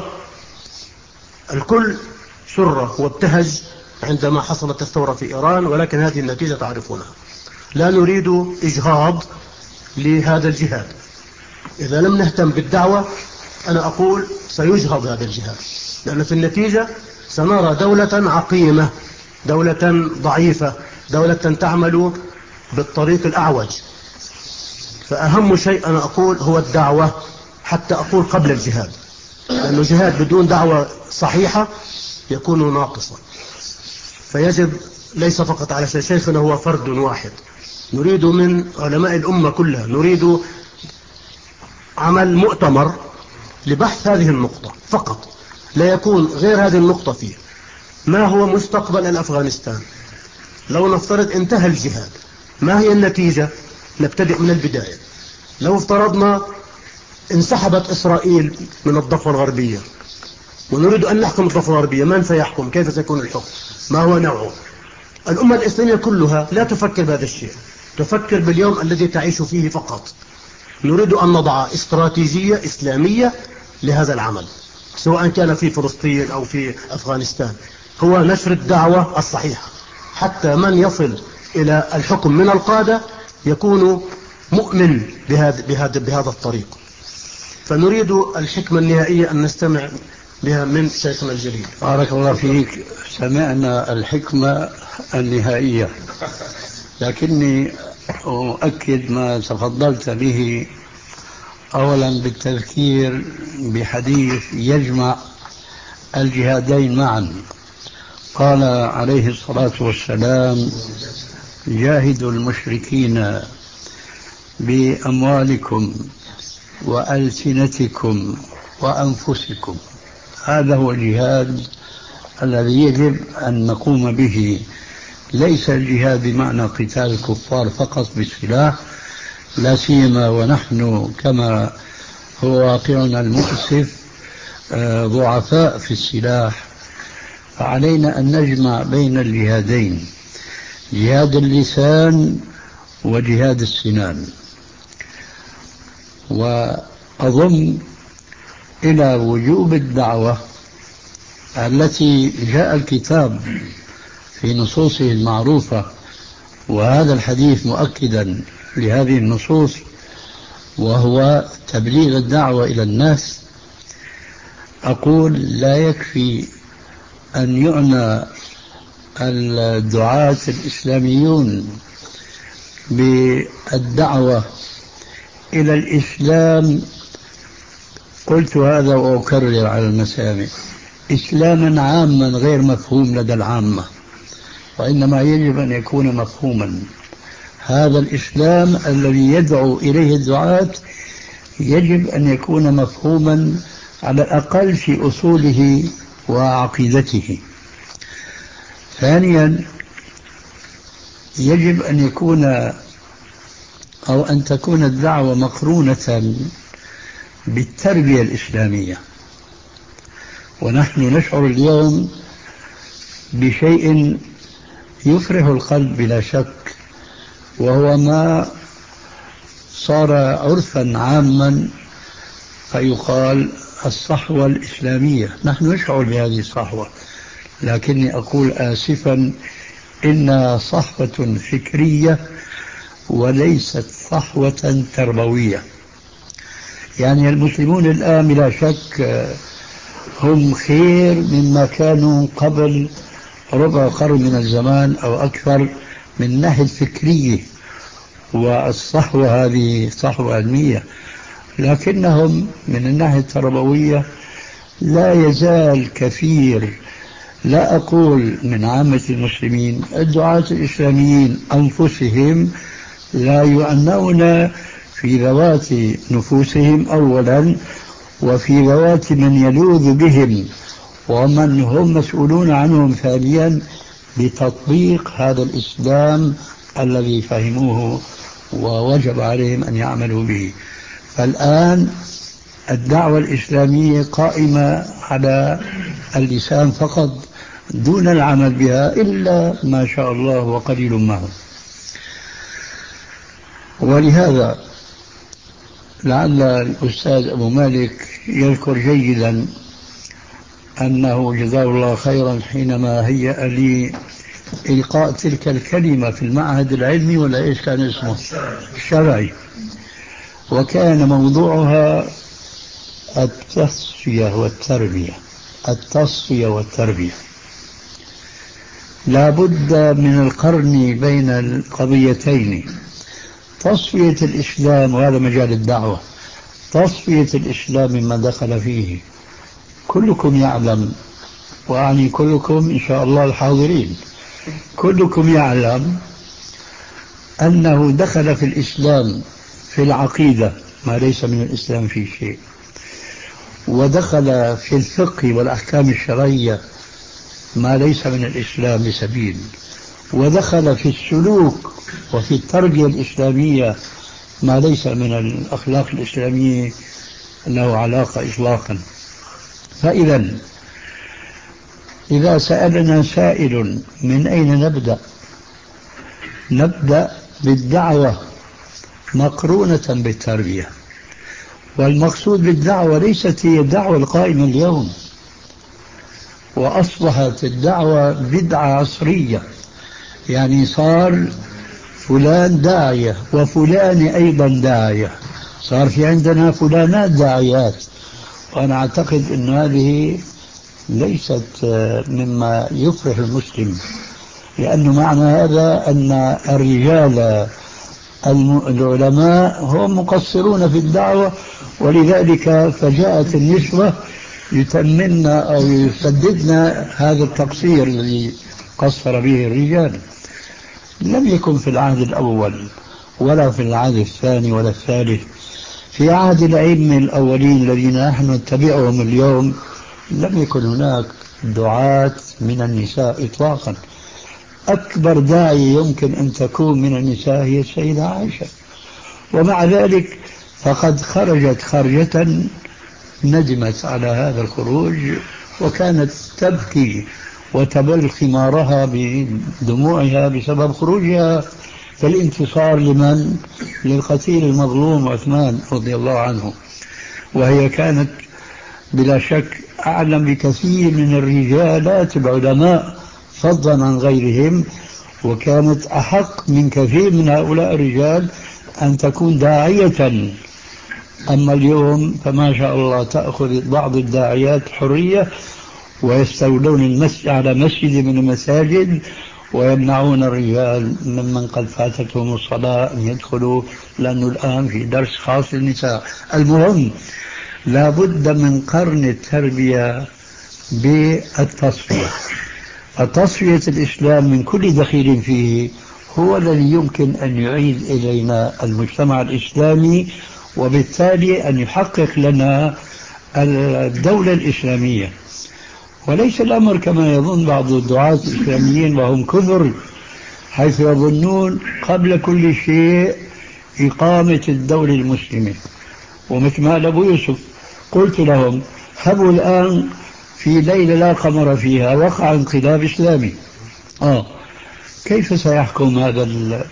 الكل سر وابتهج عندما حصلت الثورة في إيران، ولكن هذه النتيجة تعرفونها. لا نريد إجهاض لهذا الجهاد. إذا لم نهتم بالدعوة أنا أقول سيجهض هذا الجهاد، لأن في النتيجة سنرى دولة عقيمة، دولة ضعيفة، دولة تعمل بالطريق الأعوج. فأهم شيء أنا أقول هو الدعوة، حتى أقول قبل الجهاد، لأنه جهاد بدون دعوة صحيحة يكون ناقصا. فيجب ليس فقط على شيخنا هو فرد واحد، نريد من علماء الأمة كلها، نريد عمل مؤتمر لبحث هذه النقطة فقط، لا يكون غير هذه النقطة فيه. ما هو مستقبل الأفغانستان؟ لو نفترض انتهى الجهاد، ما هي النتيجة؟ نبتدئ من البداية. لو افترضنا انسحبت إسرائيل من الضفة الغربية ونريد أن نحكم الضفة الغربية، من سيحكم؟ كيف سيكون الحكم؟ ما هو نوعه؟ الأمة الإسلامية كلها لا تفكر بهذا الشيء، تفكر باليوم الذي تعيش فيه فقط. نريد أن نضع استراتيجية إسلامية لهذا العمل، سواء كان في فلسطين أو في أفغانستان، هو نشر الدعوة الصحيحة، حتى من يصل إلى الحكم من القادة يكون مؤمن بهذا, بهذا, بهذا الطريق. فنريد الحكمة النهائية أن نستمع بها من شيخنا الجليل. بارك الله فيك. سمعنا الحكمة النهائية، لكني أؤكد ما تفضلت به، أولا بالتذكير بحديث يجمع الجهادين معا. قال عليه الصلاة والسلام: جاهدوا المشركين بأموالكم وألسنتكم وأنفسكم. هذا هو الجهاد الذي يجب أن نقوم به، ليس الجهاد بمعنى قتال الكفار فقط بالسلاح، لا سيما ونحن كما هو واقعنا المؤسف ضعفاء في السلاح. فعلينا أن نجمع بين الجهادين، جهاد اللسان وجهاد السنان. وأضم إلى وجوب الدعوة التي جاء الكتاب في نصوصه المعروفة، وهذا الحديث مؤكدا لهذه النصوص، وهو تبليغ الدعوة إلى الناس. أقول لا يكفي أن يعنى الدعاة الإسلاميون بالدعوة إلى الإسلام، قلت هذا وأكرر على المسامع، إسلاما عاما غير مفهوم لدى العامة، وإنما يجب أن يكون مفهوما. هذا الإسلام الذي يدعو إليه الدعاة يجب أن يكون مفهوما على الأقل في أصوله وعقيدته. ثانيا، يجب أن يكون أو أن تكون الدعوة مقرونة بالتربية الإسلامية. ونحن نشعر اليوم بشيء يفرح القلب بلا شك، وهو ما صار عرفا عاما فيقال الصحوة الإسلامية. نحن نشعر بهذه الصحوة، لكني أقول آسفا إنها صحوة فكرية وليست صحوة تربوية. يعني المسلمون الآن بلا شك هم خير مما كانوا قبل ربع قرن من الزمان أو أكثر من الناحية الفكرية، والصحوة هذه صحوة علمية، لكنهم من الناحية التربوية لا يزال كثير، لا أقول من عامة المسلمين، الدعاة الإسلاميين أنفسهم لا يعنون في ذوات نفوسهم أولا، وفي ذوات من يلوذ بهم ومن هم مسؤولون عنهم ثانيا بتطبيق هذا الإسلام الذي فهموه ووجب عليهم أن يعملوا به. فالآن الدعوة الإسلامية قائمة على اللسان فقط دون العمل بها إلا ما شاء الله وقليل ما هم. ولهذا لعل الأستاذ أبو مالك يذكر جيدا أنه جزاه الله خيرا حينما هيأ لي إلقاء تلك الكلمة في المعهد العلمي ولا إيش كان اسمه الشرعي، وكان موضوعها التصفية والتربية. التصفية والتربية لا بد من القرن بين القضيتين، تصفية الإسلام، وهذا مجال الدعوة، تصفية الإسلام مما دخل فيه. كلكم يعلم، وأعني كلكم إن شاء الله الحاضرين، كلكم يعلم أنه دخل في الإسلام في العقيدة ما ليس من الإسلام في شيء، ودخل في الفقه والأحكام الشرعية ما ليس من الإسلام بسبيل، ودخل في السلوك وفي التربية الإسلامية ما ليس من الأخلاق الإسلامية له علاقة إطلاقا. فإذا إذا سألنا سائل من أين نبدأ؟ نبدأ بالدعوة مقرونة بالتربية. والمقصود بالدعوة ليست هي الدعوة القائمة اليوم، وأصبحت الدعوة بدعة عصرية، يعني صار فلان داعية وفلان أيضا داعية، صار في عندنا فلانات داعيات. وأنا أعتقد أن هذه ليست مما يفرح المسلم، لأنه معنى هذا أن الرجال العلماء هم مقصرون في الدعوة، ولذلك فجاءت النسوة يتمن أو يسددن هذا التقصير الذي قصر به الرجال. لم يكن في العهد الأول ولا في العهد الثاني ولا الثالث. في عهد الأئمة الأولين الذين نحن نتبعهم اليوم لم يكن هناك دعاة من النساء إطلاقا. أكبر داعية يمكن أن تكون من النساء هي السيدة عائشة، ومع ذلك فقد خرجت خرجة ندمت على هذا الخروج، وكانت تبكي وتبل خمارها بدموعها بسبب خروجها في الانتصار لمن؟ للقتيل المظلوم عثمان رضي الله عنه. وهي كانت بلا شك أعلم بكثير من الرجالات العلماء فضلا عن غيرهم، وكانت أحق من كثير من هؤلاء الرجال أن تكون داعية. أما اليوم فما شاء الله تأخذ بعض الداعيات حرية ويستولون المسجد على مسجد من المساجد ويمنعون الرجال ممن قد فاتتهم الصلاة أن يدخلوا، لأنه الآن في درس خاص للنساء. المهم لا بد من قرن التربية بالتصفية. تصفية الإسلام من كل دخيل فيه هو الذي يمكن أن يعيد إلينا المجتمع الإسلامي، وبالتالي أن يحقق لنا الدولة الإسلامية. وليس الأمر كما يظن بعض الدعاة الإسلاميين وهم كثر، حيث يظنون قبل كل شيء إقامة الدولة المسلمة. ومثل ما أبو يوسف قلت لهم هبوا الآن في ليلة لا قمر فيها وقع انقلاب إسلامي، آه كيف سيحكم هذا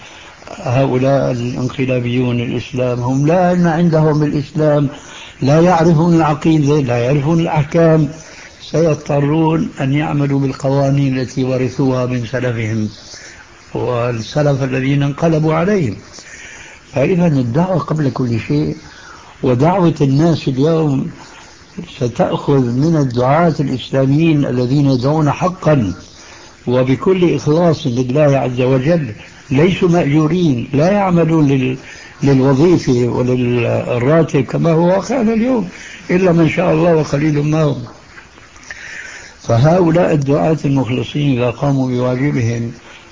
هؤلاء الانقلابيون الإسلام؟ هم لا علم عندهم الإسلام، لا يعرفون العقيدة، لا يعرفون الأحكام، سيضطرون أن يعملوا بالقوانين التي ورثوها من سلفهم والسلف الذين انقلبوا عليهم. فإذا الدعوة قبل كل شيء، ودعوة الناس اليوم ستأخذ من الدعاة الإسلاميين الذين يدعون حقا وبكل إخلاص لله عز وجل، ليسوا مأجورين، لا يعملون لل... للوظيفة وللراتب كما هو واقع اليوم، إلا من شاء الله وقليل ما هم. فهؤلاء الدعاة المخلصين إذا قاموا بواجبهم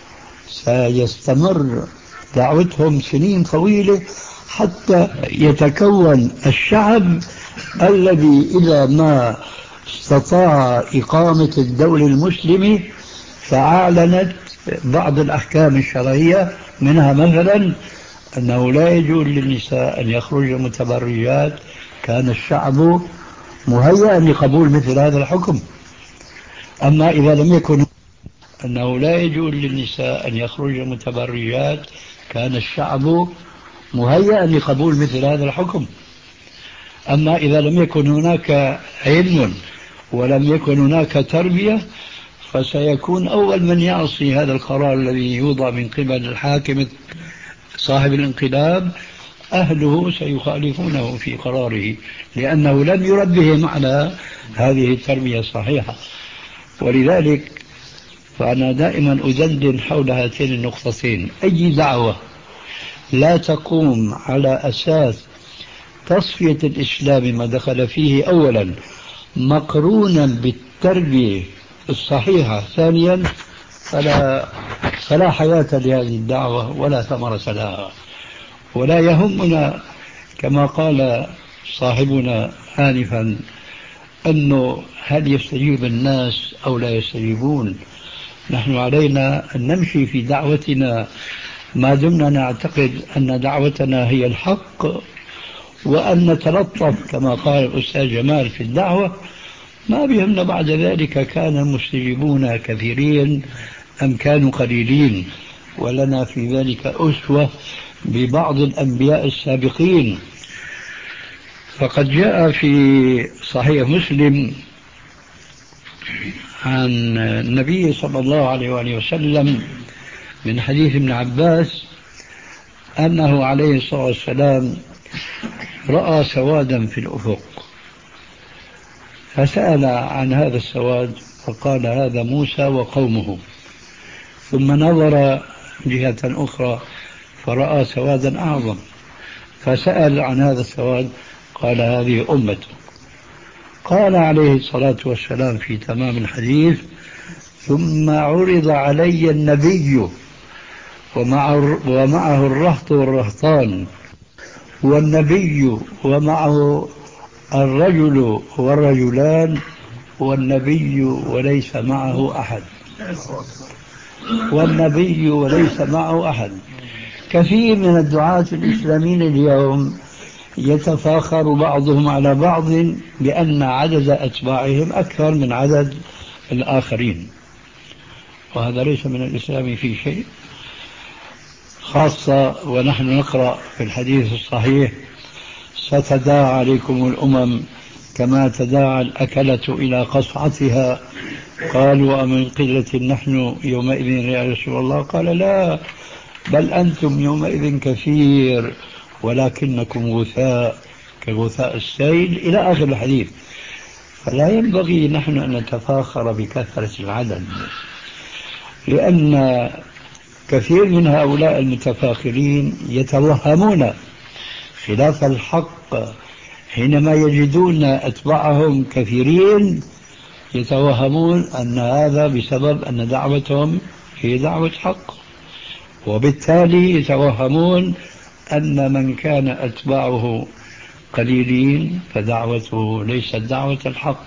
سيستمر دعوتهم سنين طويلة حتى يتكون الشعب الذي إذا ما استطاع إقامة الدولة المسلمة فأعلنت بعض الأحكام الشرعية، منها مثلا أنه لا يجوز للنساء أن يخرجن متبرجات، كان الشعب مهيئا لقبول مثل هذا الحكم. أما إذا لم يكن أنه لا يجوز للنساء أن يخرجن متبرجات، كان الشعب مهيئا لقبول مثل هذا الحكم. أما إذا لم يكن هناك علم ولم يكن هناك تربية، فسيكون أول من يعصي هذا القرار الذي يوضع من قبل الحاكم صاحب الانقلاب أهله، سيخالفونه في قراره، لأنه لم يربهم على هذه التربية الصحيحة. ولذلك فأنا دائما أدندن حول هاتين النقطتين. أي دعوة لا تقوم على أساس تصفية الإسلام ما دخل فيه أولا مقرونا بالتربية الصحيحة ثانيا، فلا, فلا حياة لهذه الدعوة ولا ثمرة لها. ولا يهمنا كما قال صاحبنا آنفا أنه هل يستجيب الناس أو لا يستجيبون. نحن علينا أن نمشي في دعوتنا ما دمنا نعتقد أن دعوتنا هي الحق، وأن نتلطف كما قال الأستاذ جمال في الدعوة. ما بهمنا بعد ذلك كان المستجيبون كثيرين أم كانوا قليلين، ولنا في ذلك أسوة ببعض الأنبياء السابقين. فقد جاء في صحيح مسلم عن النبي صلى الله عليه وآله وسلم من حديث ابن عباس أنه عليه الصلاة والسلام رأى سوادا في الأفق، فسأل عن هذا السواد فقال هذا موسى وقومه. ثم نظر جهة أخرى فرأى سوادا أعظم، فسأل عن هذا السواد قال هذه أمته. قال عليه الصلاة والسلام في تمام الحديث ثم عرض علي النبي ومعه الرهط والرهطان، والنبي ومعه الرجل والرجلان، والنبي وليس معه أحد، والنبي وليس معه أحد. كثير من الدعاة الإسلاميين اليوم يتفاخر بعضهم على بعض بأن عدد أتباعهم أكثر من عدد الآخرين، وهذا ليس من الإسلام في شيء، خاصة ونحن نقرأ في الحديث الصحيح ستداعى عليكم الأمم كما تداعى الأكلة إلى قصعتها. قالوا أمن قلة نحن يومئذ يا رسول الله؟ قال لا، بل أنتم يومئذ كثير ولكنكم غثاء كغثاء السيل إلى آخر الحديث. فلا ينبغي نحن أن نتفاخر بكثرة العدد، لأن كثير من هؤلاء المتفاخرين يتوهمون خلاف الحق حينما يجدون أتباعهم كثيرين، يتوهمون أن هذا بسبب أن دعوتهم هي دعوة حق، وبالتالي يتوهمون أن من كان أتباعه قليلين فدعوته ليست دعوة الحق.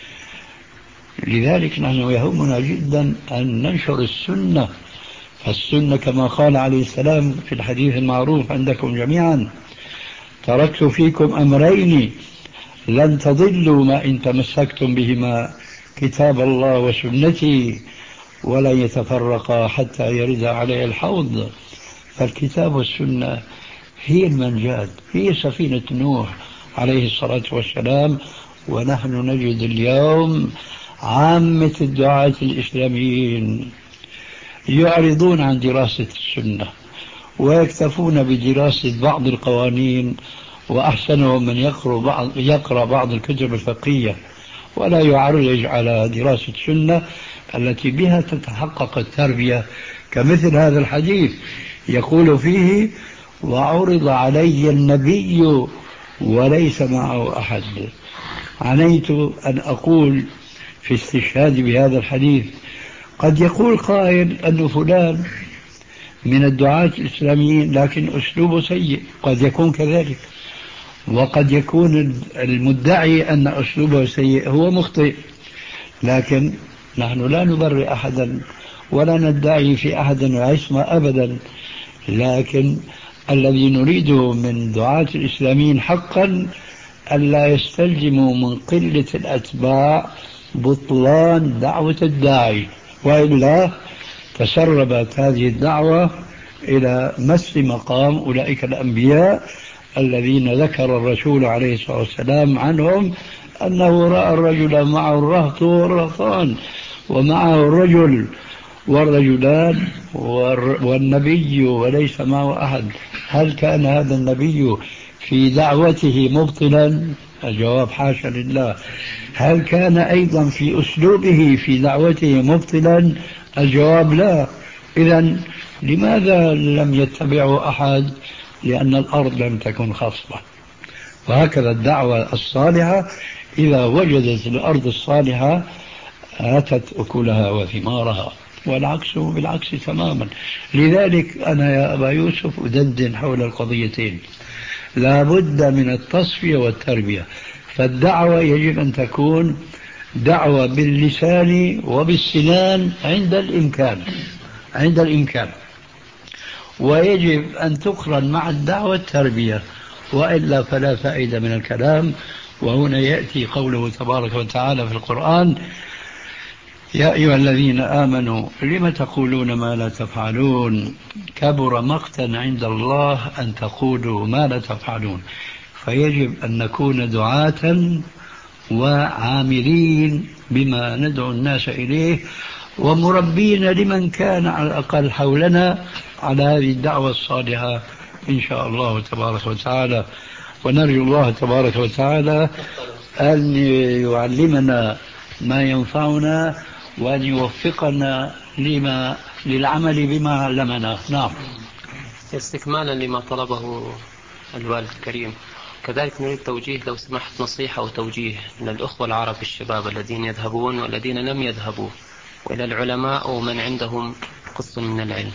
لذلك نحن يهمنا جدا أن ننشر السنة. فالسنة كما قال عليه السلام في الحديث المعروف عندكم جميعا تركت فيكم أمرين لن تضلوا ما إن تمسكتم بهما كتاب الله وسنتي ولن يتفرقا حتى يرد عليه الحوض. فالكتاب والسنة هي المنجاة، هي سفينة نوح عليه الصلاة والسلام. ونحن نجد اليوم عامة الدعاة الإسلاميين يعرضون عن دراسة السنة ويكتفون بدراسة بعض القوانين، وأحسنهم من يقرأ بعض, يقرأ بعض الكتب الفقهية ولا يعرج على دراسة السنة التي بها تتحقق التربية. كمثل هذا الحديث يقول فيه وعرض علي النبي وليس معه أحد. عنيت أن أقول في استشهاد بهذا الحديث قد يقول قائل أن فلان من الدعاة الإسلاميين لكن أسلوبه سيء، قد يكون كذلك، وقد يكون المدعي أن أسلوبه سيء هو مخطئ، لكن نحن لا نبرئ أحدا ولا ندعي في أحد العصمة أبدا، لكن الذي نريده من دعاة الإسلاميين حقا ألا يستلزموا من قلة الأتباع بطلان دعوة الداعي، وإلا تسربت هذه الدعوة إلى مس مقام أولئك الأنبياء الذين ذكر الرسول عليه الصلاة والسلام عنهم أنه رأى الرجل معه الرهط والرهطان، ومعه الرجل والرجلان والنبي وليس معه أحد. هل كان هذا النبي في دعوته مبطلا؟ الجواب حاشا لله. هل كان أيضا في أسلوبه في دعوته مبطلا؟ الجواب لا. إذن لماذا لم يتبعه أحد؟ لأن الأرض لم تكن خصبة. وهكذا الدعوة الصالحة إذا وجدت الأرض الصالحة آتت أكلها وثمارها، والعكس بالعكس تماما. لذلك أنا يا أبا يوسف أدندن حول القضيتين، لا بد من التصفية والتربية. فالدعوة يجب أن تكون دعوة باللسان وبالسنان عند الإمكان عند الإمكان ويجب أن تقرن مع الدعوة التربية، وإلا فلا فائدة من الكلام. وهنا يأتي قوله تبارك وتعالى في القرآن: يا أيها الذين آمنوا لم تقولون ما لا تفعلون كبر مقتا عند الله أن تقولوا ما لا تفعلون. فيجب أن نكون دعاة وعاملين بما ندعو الناس إليه، ومربين لمن كان على الأقل حولنا على هذه الدعوة الصالحة إن شاء الله تبارك وتعالى. ونرجو الله تبارك وتعالى أن يعلمنا ما ينفعنا وأن يوفقنا لما للعمل بما علمنا. نعم. استكمالا لما طلبه الوالد الكريم، كذلك نريد توجيه لو سمحت نصيحة وتوجيه للأخوة العرب الشباب الذين يذهبون والذين لم يذهبوا، وإلى العلماء ومن عندهم قسط من العلم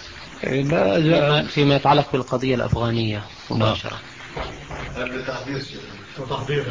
فيما, فيما يتعلق بالقضية الأفغانية مباشرة. قبل تحضير تحضير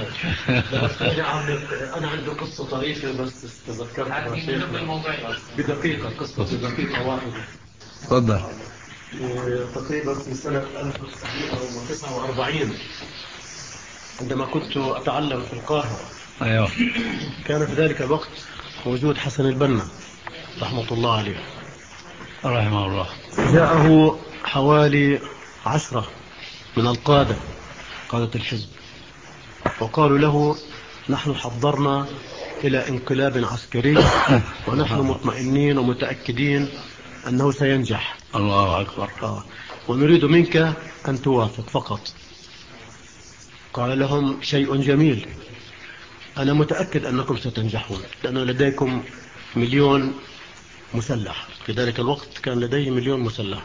أنا عندي قصة طريفة بس تذكرتها شيخنا بدقيقة، قصة بدقيقة واحدة. تفضل. تقريبا في سنة ألف وتسعمائة وتسعة وأربعين عندما كنت أتعلم في القاهرة. أيوه. كان في ذلك الوقت موجود حسن البنا رحمة الله عليه رحمه الله. جاءه حوالي عشرة من القادة قادة الحزب وقالوا له: نحن حضرنا إلى انقلاب عسكري ونحن مطمئنين ومتأكدين أنه سينجح. الله أكبر. آه. ونريد منك أن توافق فقط. قال لهم: شيء جميل، أنا متأكد أنكم ستنجحون لأن لديكم مليون مسلح. في ذلك الوقت كان لديه مليون مسلح.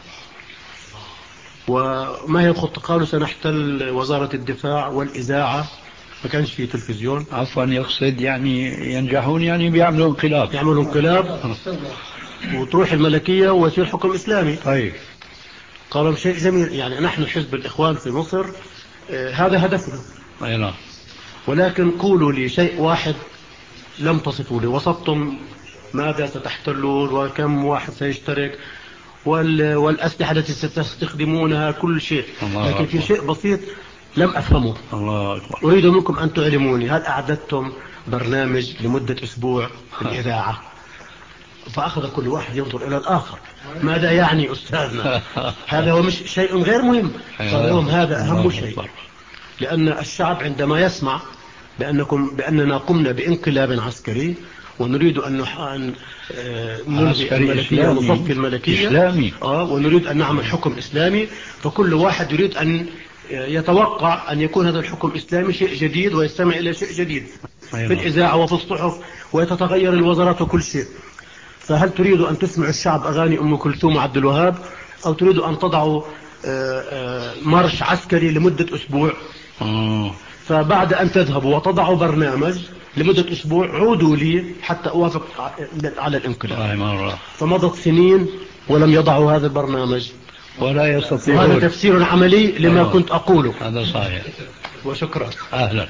وما هي الخطة؟ قالوا: سنحتل وزارة الدفاع والإذاعة. ما كانش في تلفزيون. عفوا، يقصد يعني ينجحون يعني بيعملوا انقلاب. يعملوا انقلاب وتروح الملكية ويصير حكم إسلامي. طيب. قالوا: شيء جميل، يعني نحن حزب الإخوان في مصر آه هذا هدفنا. أي نعم. ولكن قولوا لي شيء واحد لم تصفوا لي. وصفتم ماذا ستحتلون وكم واحد سيشترك والأسلحة التي ستستخدمونها، كل شيء. لكن في شيء بسيط لم أفهمه. الله أكبر. أريد منكم أن تعلموني، هل أعددتم برنامج لمدة أسبوع في الإذاعة؟ فأخذ كل واحد ينظر إلى الآخر. ماذا يعني أستاذنا؟ هذا هو مش شيء غير مهم. قال لهم: هذا أهم شيء، لأن الشعب عندما يسمع بأنكم بأننا قمنا بانقلاب عسكري ونريد أن نلغي الملكية ونصفي الملكية إسلامي. آه ونريد أن نعمل حكم إسلامي، فكل واحد يريد أن يتوقع أن يكون هذا الحكم إسلامي شيء جديد ويستمع إلى شيء جديد في الإذاعة وفي الصحف ويتتغير الوزارات وكل شيء. فهل تريد أن تسمع الشعب أغاني أم كلثوم وعبد الوهاب، أو تريد أن تضعوا مرش عسكري لمدة أسبوع؟ فبعد أن تذهبوا وتضعوا برنامج لمدة أسبوع عودوا لي حتى أوافق على الانقلاب. فمضت سنين ولم يضعوا هذا البرنامج، ولا يستطيعون. وهذا تفسير عملي لما أيوة. كنت أقوله. هذا صحيح. وشكرا. أهلا.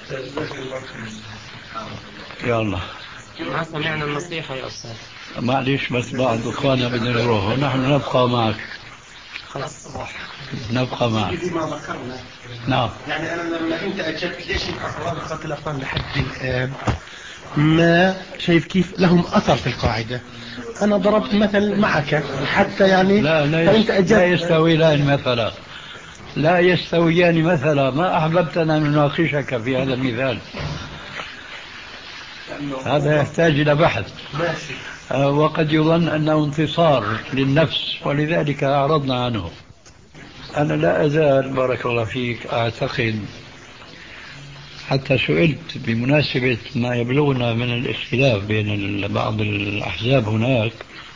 يا الله. ما سمعنا النصيحة يا أستاذ. معلش بس بعض إخواننا بدنا يروحوا، نحن نبقى معك. خلاص صباح. نبقى معك. ما ذكرنا. نعم. يعني أنا لما أنت أجبت ليش رابطة الأطفال لحد الآن ما شايف كيف لهم أثر في القاعدة. أنا ضربت مثل معك حتى يعني لا لا, فأنت يس... لا يستويان مثلا، لا يستويان مثلا. ما أحببتنا أن نناقشك في هذا المثال، هذا يحتاج إلى بحث. ماشي. وقد يظن أنه انتصار للنفس ولذلك أعرضنا عنه. أنا لا أزال بارك الله فيك أعتقد، حتى سئلت بمناسبة ما يبلغنا من الاختلاف بين بعض الأحزاب هناك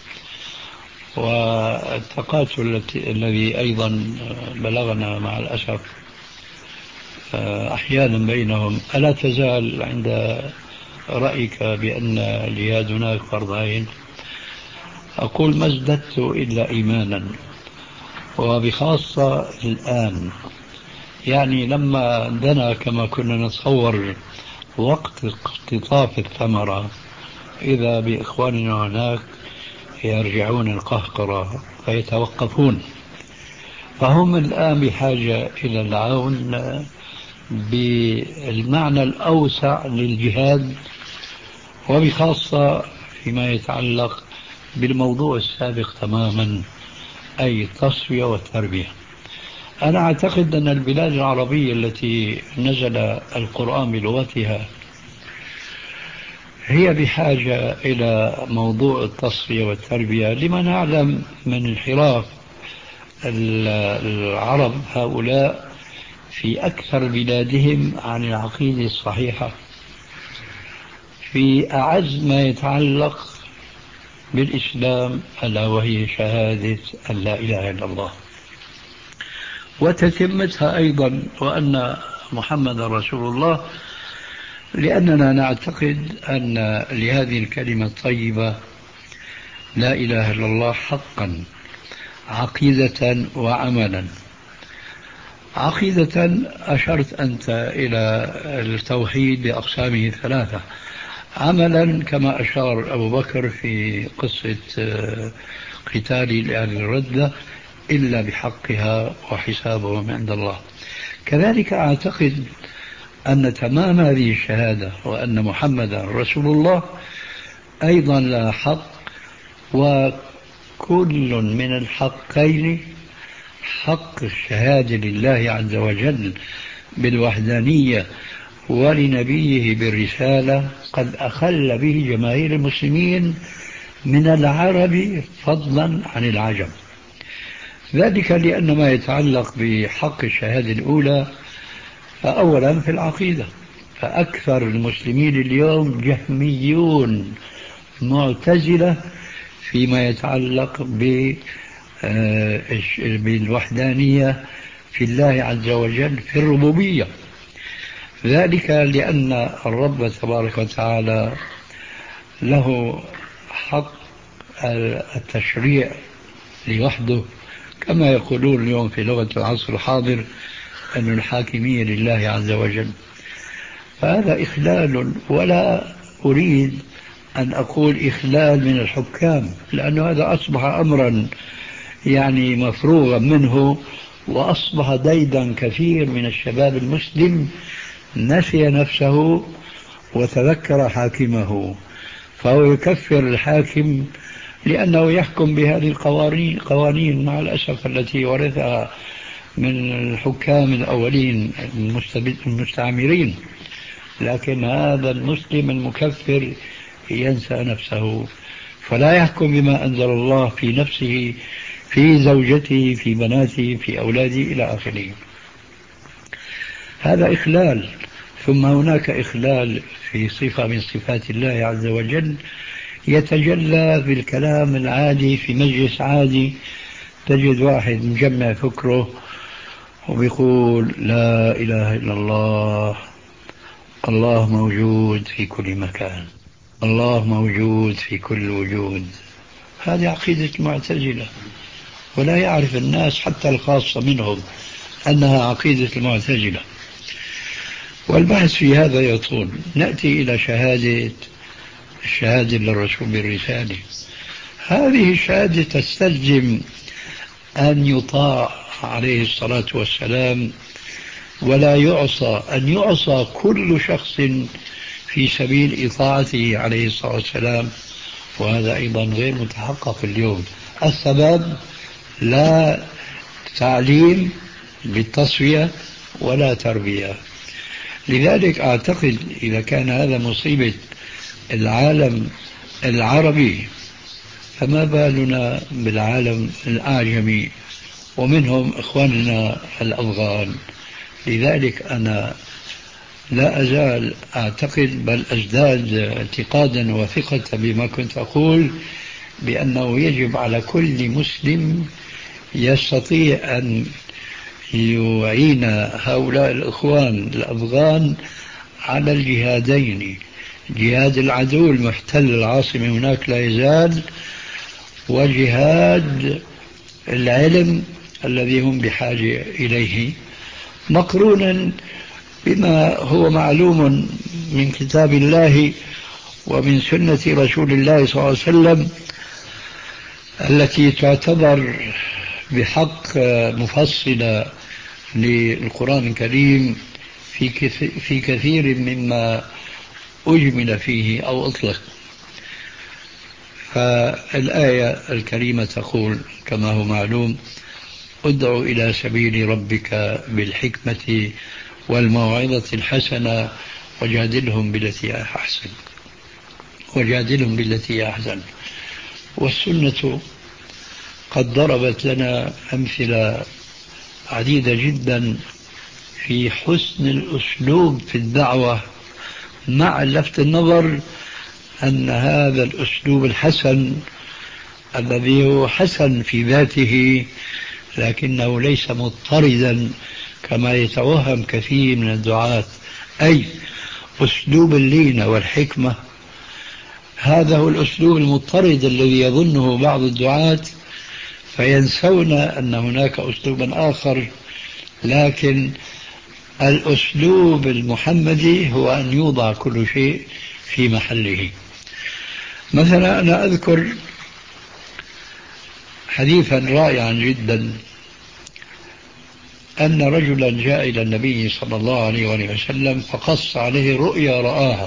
والتقاتل الذي أيضا بلغنا مع الأسف أحيانا بينهم، ألا تزال عند رأيك بأن الجهاد هناك فرض عين؟ أقول ما ازددت إلا إيمانا، وبخاصة الآن. يعني لما دنا كما كنا نتصور وقت اقتطاف الثمرة، إذا بإخواننا هناك يرجعون القهقرة فيتوقفون، فهم الآن بحاجة إلى العون بالمعنى الأوسع للجهاد، وبخاصة فيما يتعلق بالموضوع السابق تماما، أي التصفية والتربية. أنا أعتقد أن البلاد العربية التي نزل القرآن بلغتها هي بحاجة إلى موضوع التصفية والتربية، لما نعلم من انحراف العرب هؤلاء في أكثر بلادهم عن العقيدة الصحيحة في أعز ما يتعلق بالإسلام، ألا وهي شهادة أن لا إله إلا الله، وتتمتها أيضا وأن محمد رسول الله، لأننا نعتقد أن لهذه الكلمة الطيبة لا إله إلا الله حقا عقيدة وعملا. عقيدة أشرت أنت إلى التوحيد بأقسامه الثلاثة، عملا كما أشار أبو بكر في قصة قتال لأهل الردة إلا بحقها وحسابهم عند الله. كذلك أعتقد أن تمام هذه الشهادة وأن محمدا رسول الله أيضا لا حق، وكل من الحقين حق الشهادة لله عز وجل بالوحدانية ولنبيه بالرسالة قد أخل به جماهير المسلمين من العرب فضلا عن العجم. ذلك لأن ما يتعلق بحق الشهادة الأولى فأولا في العقيدة، فأكثر المسلمين اليوم جهميون معتزلة فيما يتعلق بالوحدانية في الله عز وجل في الربوبية. ذلك لأن الرب تبارك وتعالى له حق التشريع لوحده، كما يقولون اليوم في لغة العصر الحاضر أن الحاكمية لله عز وجل. فهذا إخلال، ولا أريد أن أقول إخلال من الحكام، لأن هذا أصبح أمرا يعني مفروغا منه، وأصبح ديدا كثير من الشباب المسلم نسي نفسه وتذكر حاكمه، فهو يكفر الحاكم لأنه يحكم بهذه القوانين قوانين مع الأسف التي ورثها من الحكام الأولين المستعمرين. لكن هذا المسلم المكفر ينسى نفسه، فلا يحكم بما أنزل الله في نفسه، في زوجته، في بناته، في أولاده إلى آخره. هذا إخلال. ثم هناك إخلال في صفة من صفات الله عز وجل يتجلى بالكلام العادي في مجلس عادي، تجد واحد مجمع فكره وبيقول لا إله إلا الله، الله موجود في كل مكان، الله موجود في كل وجود. هذه عقيدة المعتزلة، ولا يعرف الناس حتى الخاصة منهم أنها عقيدة المعتزلة. والبحث في هذا يطول. نأتي إلى شهادة الشهادة للرسول بالرسالة. هذه الشهادة تستلزم أن يطاع عليه الصلاة والسلام ولا يعصى، أن يعصى كل شخص في سبيل إطاعته عليه الصلاة والسلام، وهذا أيضا غير متحقق اليوم. السبب لا تعليم بالتصفية ولا تربية. لذلك أعتقد إذا كان هذا مصيبة العالم العربي فما بالنا بالعالم الأعجمي ومنهم إخواننا الأفغان. لذلك أنا لا أزال أعتقد بل أزداد اعتقادا وثقة بما كنت أقول، بأنه يجب على كل مسلم يستطيع أن يعين هؤلاء الإخوان الأفغان على الجهادين، جهاد العدو المحتل العاصمة هناك لا يزال، وجهاد العلم الذي هم بحاجة إليه، مقرونا بما هو معلوم من كتاب الله ومن سنة رسول الله صلى الله عليه وسلم التي تعتبر بحق مفصلة للقرآن الكريم في كثير مما أجمل فيه أو أطلق. فالآية الكريمة تقول كما هو معلوم: ادع إلى سبيل ربك بالحكمة والموعظة الحسنة وجادلهم بالتي أحسن وجادلهم بالتي أحسن. والسنة قد ضربت لنا أمثلة عديدة جدا في حسن الأسلوب في الدعوة، مع لفت النظر أن هذا الأسلوب الحسن الذي هو حسن في ذاته لكنه ليس مضطردا كما يتوهم كثير من الدعاة، أي أسلوب اللينة والحكمة. هذا هو الأسلوب المضطرد الذي يظنه بعض الدعاة، فينسون أن هناك أسلوبا آخر. لكن الأسلوب المحمدي هو أن يوضع كل شيء في محله. مثلا أنا أذكر حديثا رائعا جدا، أن رجلا جاء إلى النبي صلى الله عليه وآله وسلم فقص عليه رؤيا رآها،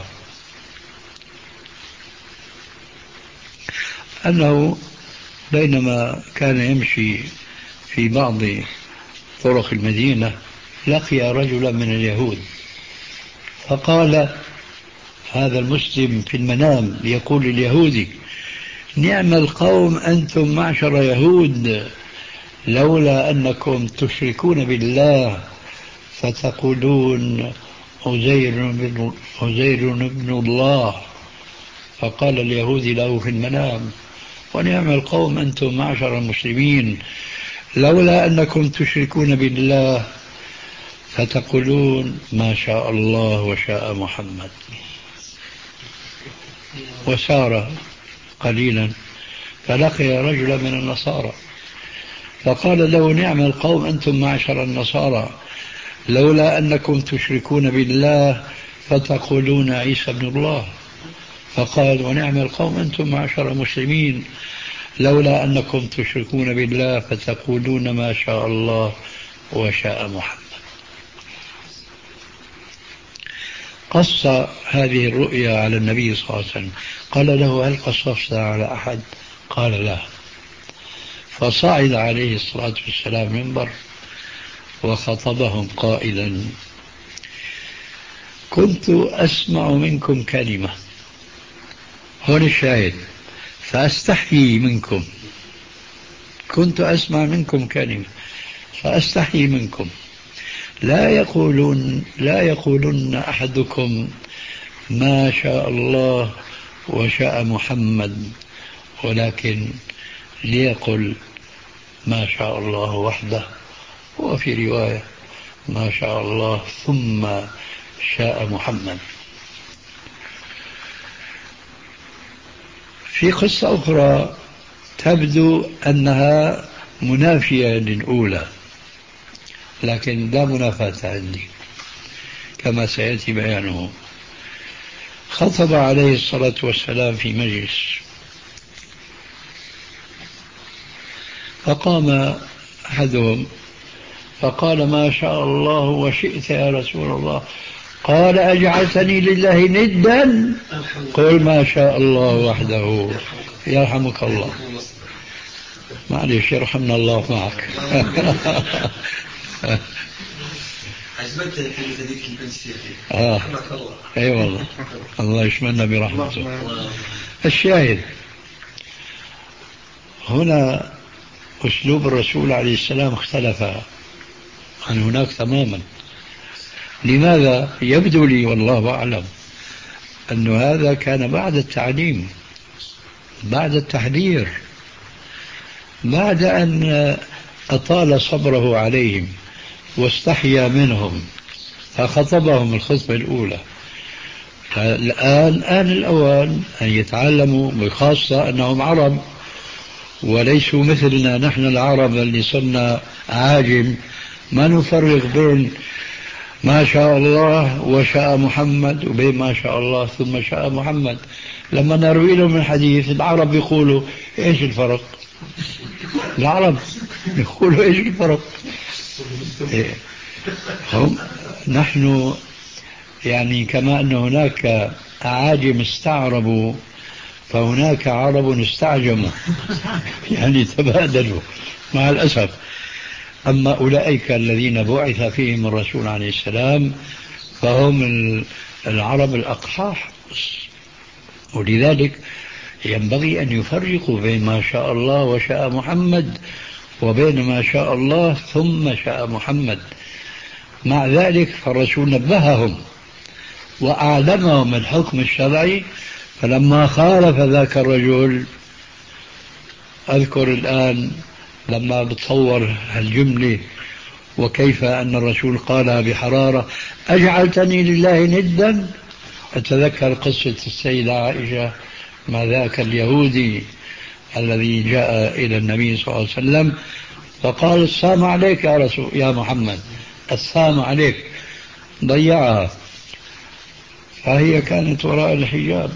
أنه بينما كان يمشي في بعض طرق المدينة لقي رجلا من اليهود، فقال هذا المسلم في المنام يقول لليهودي: نعم القوم أنتم معشر يهود، لولا أنكم تشركون بالله فتقولون عزير بن, عزير بن الله. فقال اليهودي له في المنام: ونعم القوم أنتم معشر المسلمين، لولا أنكم تشركون بالله فتقولون ما شاء الله وشاء محمد. وسار قليلا فلقي رجلا من النصارى فقال له: نعم القوم أنتم معشر النصارى، لولا أنكم تشركون بالله فتقولون عيسى ابن الله. فقال: ونعم القوم أنتم معشر المسلمين، لولا أنكم تشركون بالله فتقولون ما شاء الله وشاء محمد. قص هذه الرؤيا على النبي صلى الله عليه وسلم، قال له: هل قصصتها على أحد؟ قال: لا. فصعد عليه الصلاة والسلام منبر وخطبهم قائلا: كنت أسمع منكم كلمة، هون الشاهد، فأستحيي منكم، كنت أسمع منكم كلمة فأستحيي منكم، لا يقولون لا يقولن أحدكم ما شاء الله وشاء محمد، ولكن ليقل ما شاء الله وحده، وفي رواية ما شاء الله ثم شاء محمد. في قصة أخرى تبدو أنها منافية للأولى، لكن لا منافاة عندي كما سيأتي بيانه. خطب عليه الصلاة والسلام في مجلس، فقام أحدهم فقال: ما شاء الله وشئت يا رسول الله. قال: أجعلتني لله ندا؟ قل ما شاء الله وحده. يرحمك الله. معلش يرحمنا الله معك. عجبتني كلمة هذيك البنسية. آه. أي والله، الله يشملنا برحمته. الشاهد هنا أسلوب الرسول عليه السلام اختلف عن هناك تماما. لماذا؟ يبدو لي والله أعلم أن هذا كان بعد التعليم، بعد التحذير، بعد أن أطال صبره عليهم واستحيا منهم فخطبهم الخطبة الأولى. الآن آن الأوان أن يتعلموا، بخاصة أنهم عرب وليسوا مثلنا نحن العرب اللي صرنا عاجم، ما نفرق بين ما شاء الله وشاء محمد وبين ما شاء الله ثم شاء محمد. لما نروي لهم الحديث العرب يقولوا ايش الفرق؟ العرب يقولوا ايش الفرق؟ إيه. هم نحن يعني كما أن هناك أعاجم استعربوا فهناك عرب استعجموا، يعني تبادلوا مع الأسف. أما أولئك الذين بعث فيهم الرسول عليه السلام فهم العرب الأقحاح، ولذلك ينبغي أن يفرقوا بين ما شاء الله وشاء محمد وبين ما شاء الله ثم شاء محمد. مع ذلك فالرسول نبههم وأعلمهم الحكم الشرعي، فلما خالف ذاك الرجل، أذكر الآن لما بتصور الجملة وكيف أن الرسول قالها بحرارة: أجعلتني لله ندا. أتذكر قصة السيدة عائشة مع ذاك اليهودي الذي جاء إلى النبي صلى الله عليه وسلم فقال: السلام عليك يا رسول يا محمد، السلام عليك. ضيعها، فهي كانت وراء الحجاب،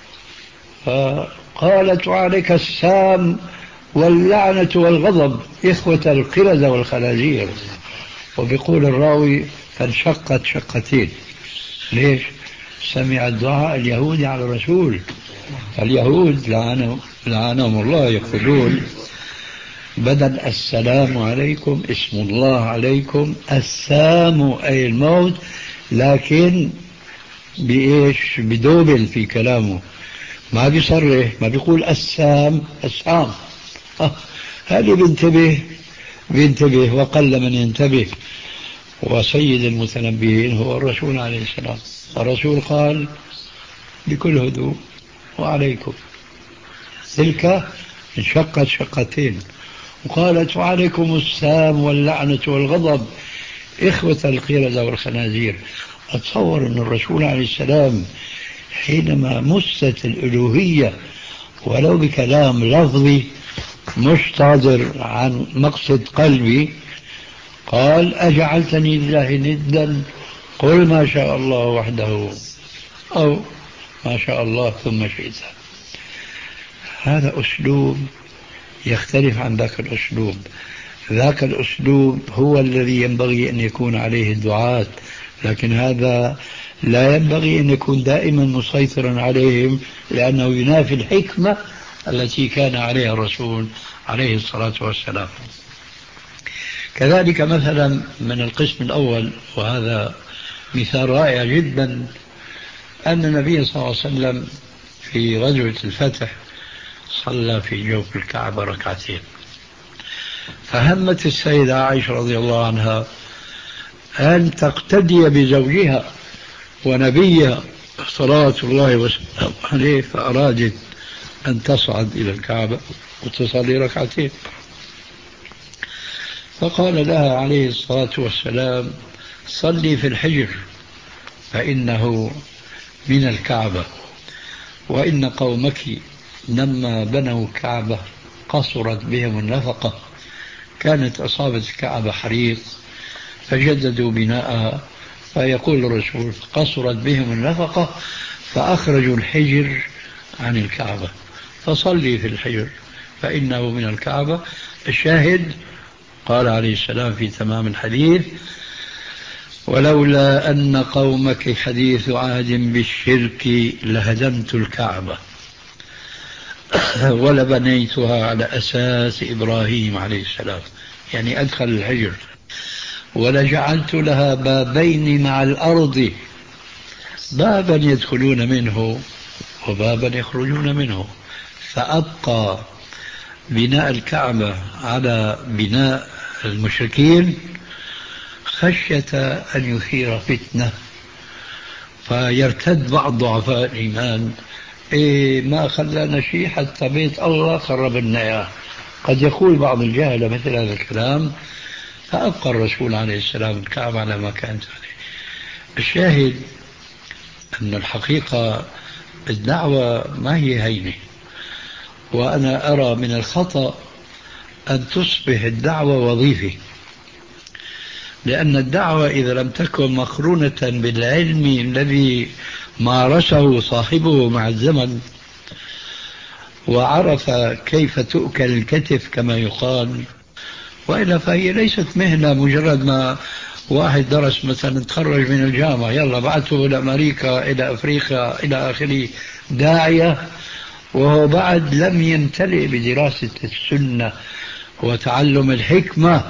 فقالت: وعليك السام واللعنة والغضب إخوة القردة والخنازير. وبيقول الراوي: فانشقت شقتين. ليش؟ سمع الدعاء اليهودي على الرسول. اليهود لعنهم, لعنهم الله يقولون بدل السلام عليكم اسم الله عليكم، السام أي الموت، لكن بإيش؟ بدوبل في كلامه، ما بيصرح، ما بيقول السام السام. آه. هذه بينتبه بينتبه وقل من ينتبه. وسيد المتنبهين هو الرسول عليه السلام. الرسول قال بكل هدوء: وعليكم. تلك انشقت شقتين، وقالت: وعليكم السام واللعنة والغضب إخوة القردة والخنازير. أتصور أن الرسول عليه السلام حينما مست الألوهية ولو بكلام لفظي مش صادر عن مقصد قلبي قال: أجعلتني لله ندا؟ قل ما شاء الله وحده، أو ما شاء الله ثم شئت. هذا أسلوب يختلف عن ذاك الأسلوب. ذاك الأسلوب هو الذي ينبغي أن يكون عليه الدعاة، لكن هذا لا ينبغي أن يكون دائما مسيطرا عليهم، لأنه ينافي الحكمة التي كان عليها الرسول عليه الصلاة والسلام. كذلك مثلا من القسم الأول، وهذا مثال رائع جدا، أن النبي صلى الله عليه وسلم في غزوة الفتح صلى في جوف الكعبة ركعتين، فهمت السيدة عائشة رضي الله عنها أن تقتدي بزوجها ونبيها صلاة الله وسلامه عليه، فأرادت أن تصعد إلى الكعبة وتصلي ركعتين، فقال لها عليه الصلاة والسلام: صلي في الحجر فإنه من الكعبة، وإن قومك لما بنوا الكعبة قصرت بهم النفقة كانت أصابت الكعبة حريق فجددوا بناءها، فيقول الرسول قصرت بهم النفقة فأخرجوا الحجر عن الكعبة، فصلي في الحجر فإنه من الكعبة. الشاهد قال عليه السلام في تمام الحديث: ولولا أن قومك حديث عهد بالشرك لهدمت الكعبة ولبنيتها على أساس إبراهيم عليه السلام، يعني أدخل الحجر، ولجعلت لها بابين مع الأرض، بابا يدخلون منه وبابا يخرجون منه، فأبقى بناء الكعبة على بناء المشركين خشية أن يثير فتنة فيرتد بعض ضعفاء الإيمان. إيه ما خلانا شيء حتى بيت الله خرب لنا إياه، قد يقول بعض الجهلة مثل هذا الكلام، فأبقى الرسول عليه السلام الكعبة على ما كانت عليه. الشاهد أن الحقيقة الدعوة ما هي هينة، وأنا أرى من الخطأ أن تصبح الدعوة وظيفة، لأن الدعوة إذا لم تكن مقرونة بالعلم الذي مارسه صاحبه مع الزمن وعرف كيف تؤكل الكتف كما يقال، وإلا فهي ليست مهنة مجرد ما واحد درس مثلا تخرج من الجامعة يلا بعثه إلى أمريكا إلى أفريقيا إلى آخره داعية، وهو بعد لم يمتلئ بدراسة السنة وتعلم الحكمة،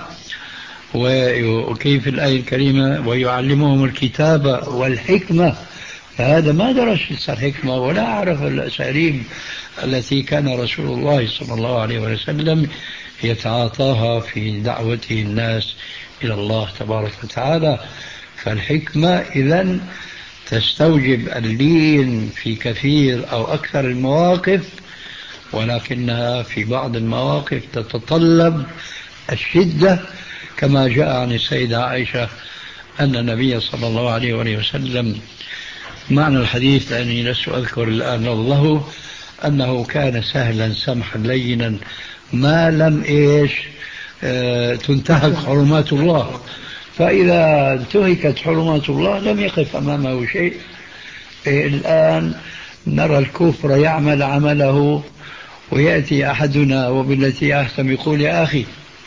وكيف الآية الكريمة ويعلمهم الكتابة والحكمة، فهذا ما درس الحكمة ولا عرف الأساليب التي كان رسول الله صلى الله عليه وسلم يتعاطاها في دعوته الناس إلى الله تبارك وتعالى. فالحكمة إذن تستوجب اللين في كثير أو أكثر المواقف، ولكنها في بعض المواقف تتطلب الشدة، كما جاء عن السيدة عائشة أن النبي صلى الله عليه وسلم، معنى الحديث لأني لست أذكر الآن لفظه، أنه كان سهلا سمحا لينا ما لم إيش آه تنتهك حرمات الله، فإذا انتهكت حرمات الله لم يقف أمامه شيء. إيه الآن نرى الكفر يعمل عمله ويأتي أحدنا وبالتي أحسن يقول يا أخي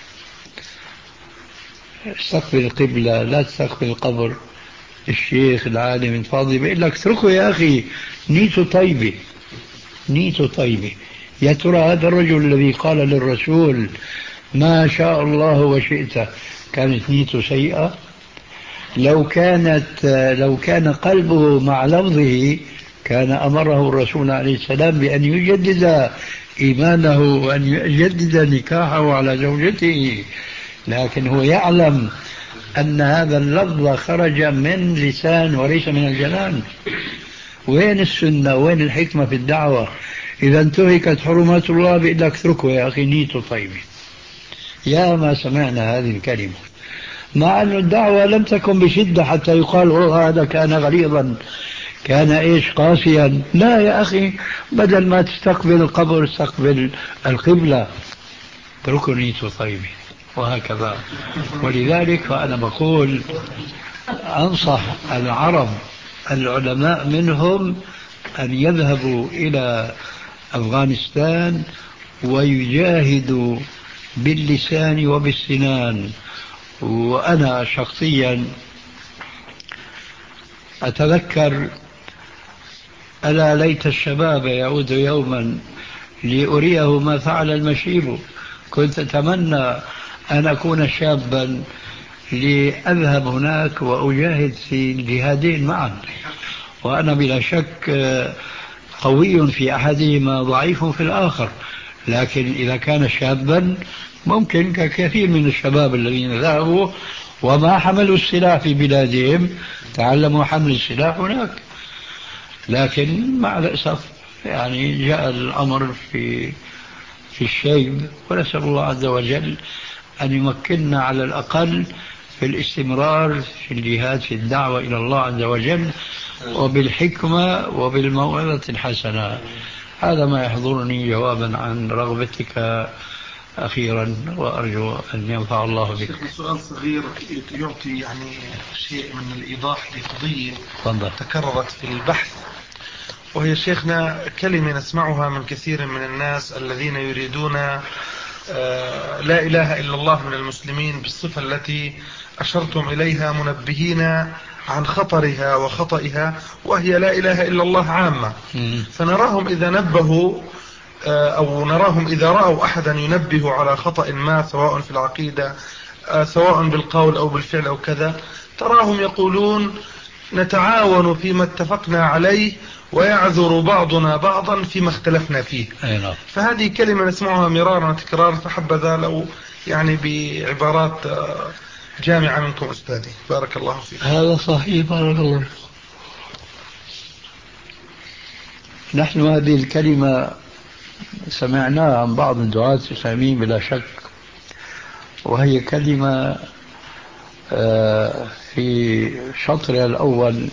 استقبل القبلة لا تستقبل القبر، الشيخ العالم الفاضل بيقول لك اتركه يا أخي نيته طيبة نيته طيبة. يا ترى هذا الرجل الذي قال للرسول ما شاء الله وشئت كانت نيته سيئة؟ لو كانت لو كان قلبه مع لفظه كان أمره الرسول عليه السلام بأن يجدد إيمانه وأن يجدد نكاحه على زوجته، لكن هو يعلم أن هذا اللفظ خرج من لسان وليس من الجنان. وين السنة وين الحكمة في الدعوة؟ إذا انتهكت حرمات الله بيقول لك اتركه يا أخي نيته طيبة. يا ما سمعنا هذه الكلمة، مع أن الدعوة لم تكن بشدة حتى يقال هذا كان غليظا كان إيش قاسيا. لا يا أخي، بدل ما تستقبل القبر استقبل القبلة، اتركه نيته طيبة، وهكذا. ولذلك فأنا بقول أنصح العرب العلماء منهم أن يذهبوا إلى أفغانستان ويجاهدوا باللسان وبالسنان. وأنا شخصيا أتذكر ألا ليت الشباب يعود يوما لأريه ما فعل المشيب، كنت أتمنى أن أكون شابا لأذهب هناك وأجاهد في الجهادين معا، وأنا بلا شك قوي في أحدهما ضعيف في الآخر، لكن إذا كان شابا ممكن ككثير من الشباب الذين ذهبوا وما حملوا السلاح في بلادهم تعلموا حمل السلاح هناك. لكن مع الأسف يعني جاء الأمر في في الشيب، ونسأل الله عز وجل أن يمكننا على الأقل في الاستمرار في الجهاد في الدعوة إلى الله عز وجل وبالحكمة وبالموعظة الحسنة. هذا ما يحضرني جوابا عن رغبتك أخيرا وأرجو أن ينفع الله بك. سؤال صغير يعطي يعني شيء من الإيضاح لقضية تفضل. تكررت في البحث، وهي شيخنا كلمة نسمعها من كثير من الناس الذين يريدون لا إله إلا الله من المسلمين بالصفة التي أشرتم إليها، منبهين عن خطرها وخطئها، وهي لا إله إلا الله عامة. فنراهم إذا نبهوا أو نراهم إذا رأوا أحدا ينبه على خطأ ما، سواء في العقيدة سواء بالقول أو بالفعل أو كذا، تراهم يقولون نتعاون فيما اتفقنا عليه ويعذر بعضنا بعضا فيما اختلفنا فيه. فهذه كلمة نسمعها مرارا وتكرارا، فحبذا لو يعني بعبارات جامعة منكم أستاذي، بارك الله فيك. هذا صحيح، بارك الله. نحن هذه الكلمة سمعناها عن بعض الدعاة الإسلاميين بلا شك، وهي كلمة في شطرها الأول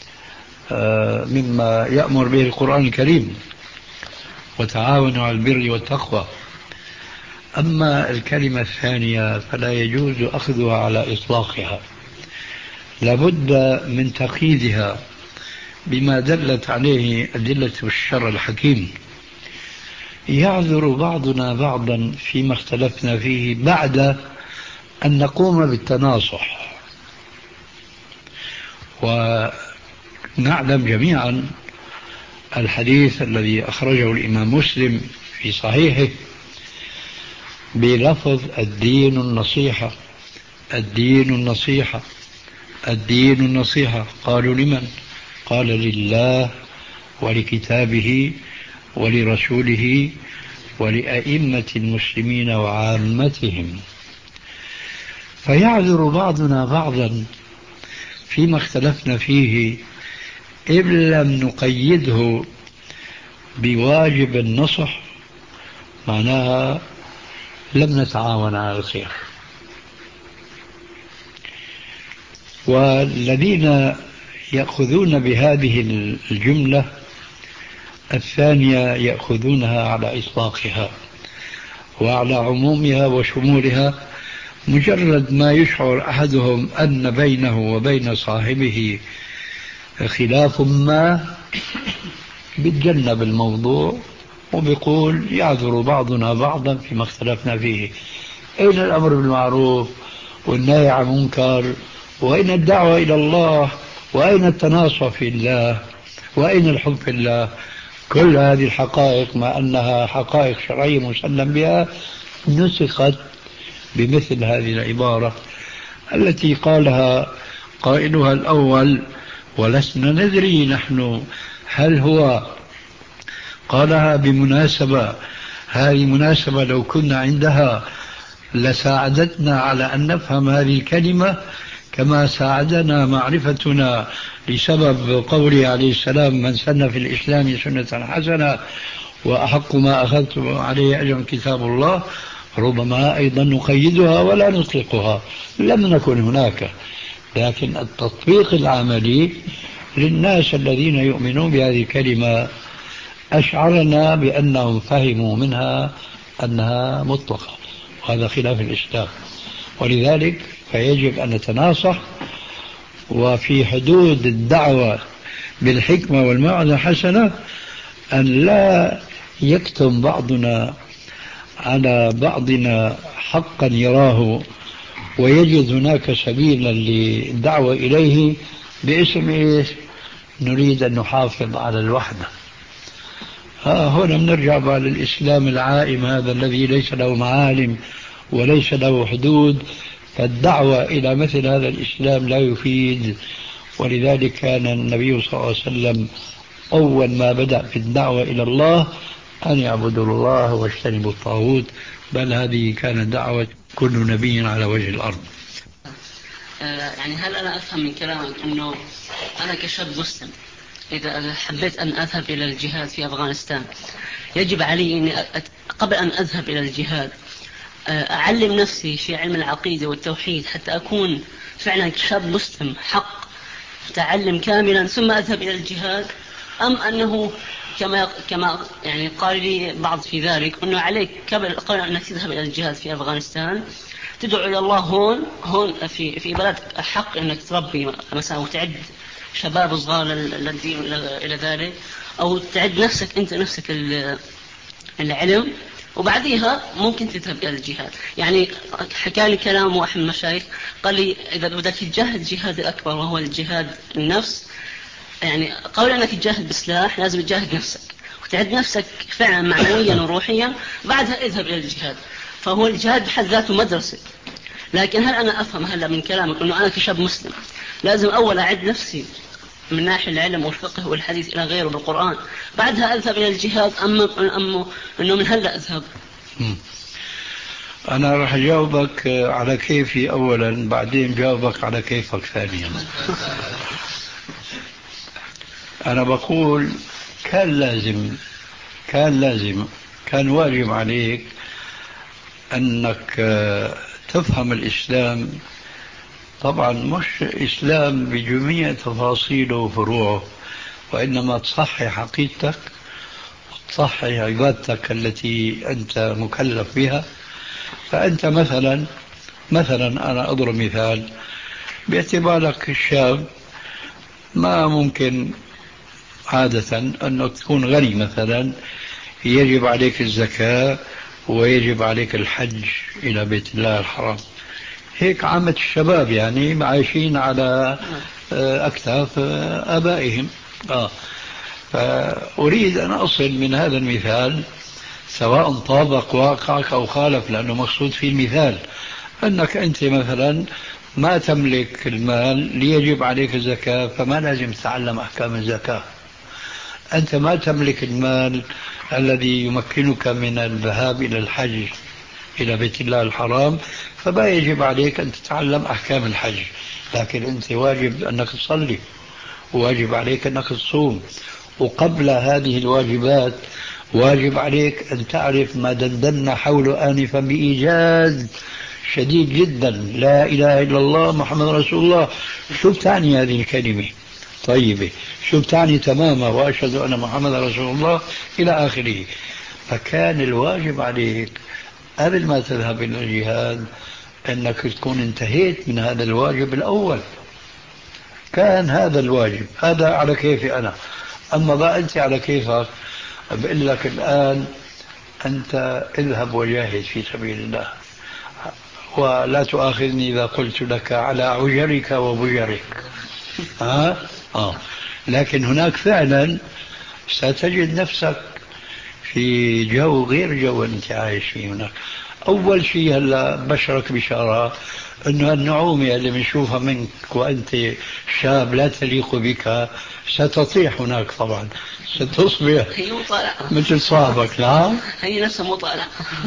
مما يأمر به القرآن الكريم، وتعاونوا على البر والتقوى. أما الكلمة الثانية فلا يجوز أخذها على إطلاقها، لابد من تقييدها بما دلت عليه أدلة الشرع الحكيم. يعذر بعضنا بعضا فيما اختلفنا فيه بعد أن نقوم بالتناصح. ونعلم جميعا الحديث الذي أخرجه الإمام مسلم في صحيحه بلفظ الدين النصيحة، الدين النصيحة، الدين النصيحة. قالوا لمن؟ قال لله ولكتابه ولرسوله ولأئمة المسلمين وعامتهم. فيعذر بعضنا بعضا فيما اختلفنا فيه إن لم نقيده بواجب النصح، معناها لم نتعاون على الخير. والذين يأخذون بهذه الجملة الثانية يأخذونها على إطلاقها وعلى عمومها وشمولها، مجرد ما يشعر أحدهم أن بينه وبين صاحبه خلاف ما بيتجنب الموضوع وبيقول يعذر بعضنا بعضا فيما اختلفنا فيه. أين الأمر بالمعروف والنهي عن المنكر؟ وأين الدعوة إلى الله؟ وأين التناصح في الله؟ وأين الحب في الله؟ كل هذه الحقائق مع أنها حقائق شرعية مسلم بها نسخت بمثل هذه العبارة التي قالها قائلها الأول ولسنا ندري نحن هل هو قالها بمناسبة. هذه مناسبة لو كنا عندها لساعدتنا على أن نفهم هذه الكلمة كما ساعدنا معرفتنا لسبب قوله عليه السلام من سن في الإسلام سنة حسنة وأحق ما أخذت عليه أجر كتاب الله. ربما أيضا نقيدها ولا نطلقها، لم نكن هناك، لكن التطبيق العملي للناس الذين يؤمنون بهذه الكلمة أشعرنا بأنهم فهموا منها أنها مطلقة، وهذا خلاف الإسلام. ولذلك فيجب أن نتناصح وفي حدود الدعوة بالحكمة والموعظة الحسنة، أن لا يكتم بعضنا على بعضنا حقا يراه ويجد هناك سبيلا للدعوة إليه باسم إيش؟ نريد أن نحافظ على الوحدة. ها هنا بنرجع بقى للإسلام العائم هذا الذي ليس له معالم وليس له حدود، فالدعوة إلى مثل هذا الإسلام لا يفيد. ولذلك كان النبي صلى الله عليه وسلم أول ما بدأ في الدعوة إلى الله أن يعبدوا الله واجتنبوا الطاغوت، بل هذه كانت دعوة كل نبي على وجه الأرض. يعني هل أنا أفهم من كلامك أنه أنا كشاب مسلم إذا حبيت أن أذهب إلى الجهاد في أفغانستان يجب علي أني قبل أن أذهب إلى الجهاد أعلم نفسي في علم العقيدة والتوحيد حتى أكون فعلا شاب مسلم حق، تعلم كاملا ثم أذهب إلى الجهاد؟ أم أنه كما كما يعني قال لي بعض في ذلك أنه عليك قبل قبل أنك تذهب إلى الجهاد في أفغانستان تدعو إلى الله هون هون في في بلدك الحق أنك تربي مثلا وتعد شباب صغار للدين إلى ذلك، أو تعد نفسك أنت نفسك العلم، وبعديها ممكن تذهب إلى الجهاد. يعني حكى لي كلام واحد من المشايخ قال لي إذا بدك تجاهد الجهاد الأكبر وهو الجهاد النفس، يعني قبل أنك تجاهد بسلاح لازم تجاهد نفسك وتعد نفسك فعلا معنويا وروحيا، بعدها اذهب إلى الجهاد. فهو الجهاد بحد ذاته مدرسة. لكن هل أنا أفهم هلا من كلامك أنه أنا كشاب مسلم لازم أول أعد نفسي من ناحية العلم والفقه والحديث إلى غيره بالقرآن بعدها أذهب إلى الجهاد، أما أم أنه من هلا أذهب؟ أنا راح أجاوبك على كيفي أولا، بعدين جاوبك على كيفك ثانيا. أنا بقول كان لازم كان لازم كان واجب عليك أنك تفهم الإسلام، طبعا مش إسلام بجميع تفاصيله وفروعه، وإنما تصحح عقيدتك وتصحح عبادتك التي أنت مكلف بها. فأنت مثلا مثلا أنا أضرب مثال، باعتبارك الشاب ما ممكن عادة أنك تكون غني مثلا، يجب عليك الزكاة ويجب عليك الحج إلى بيت الله الحرام، هيك عامة الشباب يعني عايشين على أكتاف آبائهم. آه. فأريد أن أصل من هذا المثال، سواء طابق واقعك أو خالف، لأنه مقصود في المثال أنك أنت مثلا ما تملك المال ليجب عليك الزكاة، فما لازم تتعلم أحكام الزكاة. أنت ما تملك المال الذي يمكنك من الذهاب إلى الحج إلى بيت الله الحرام، فما يجب عليك أن تتعلم أحكام الحج، لكن أنت واجب أنك تصلي وواجب عليك أنك تصوم. وقبل هذه الواجبات واجب عليك أن تعرف ما دندنا حوله آنفا بإيجاز شديد جدا، لا إله إلا الله محمد رسول الله. شو بتعني هذه الكلمة طيبة؟ شو بتعني تماما وأشهد أن محمد رسول الله إلى آخره. فكان الواجب عليك قبل ما تذهب إلى الجهاد أنك تكون انتهيت من هذا الواجب الأول. كان هذا الواجب، هذا على كيفي أنا. أما بقى أنت على كيفك، بقول لك الآن أنت اذهب وجاهد في سبيل الله، ولا تؤاخذني إذا قلت لك على عجرك وبجرك. ها؟ آه. لكن هناك فعلا ستجد نفسك في جو غير جو أنت عايش فيه هناك. أول شيء هلا بشرك بشارة أنه النعومة اللي بنشوفها منك وأنت شاب لا تليق بك ستطيح هناك، طبعا ستصبح هي مطالعة مثل صاحبك. لا هي نفسها مطالعة.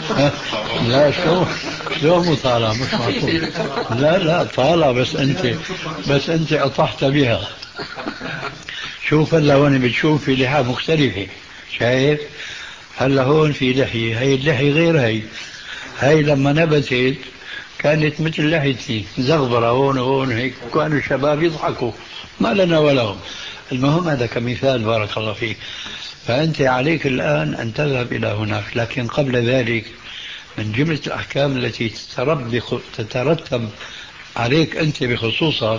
لا شو شو مطالعة؟ مش معقول. لا لا طالع، بس أنت بس أنت أطحت بها. شوف هلا هون بتشوف في لحى مختلفة، شايف؟ هلا هون في لحية، هي اللحية غير هي. هاي لما نبتت كانت مثل لحيتي زغبرة هون وهون هيك، كانوا الشباب يضحكوا ما لنا ولهم. المهم هذا كمثال بارك الله فيك. فأنت عليك الآن أن تذهب إلى هناك، لكن قبل ذلك من جملة الأحكام التي تترتب عليك أنت بخصوصك،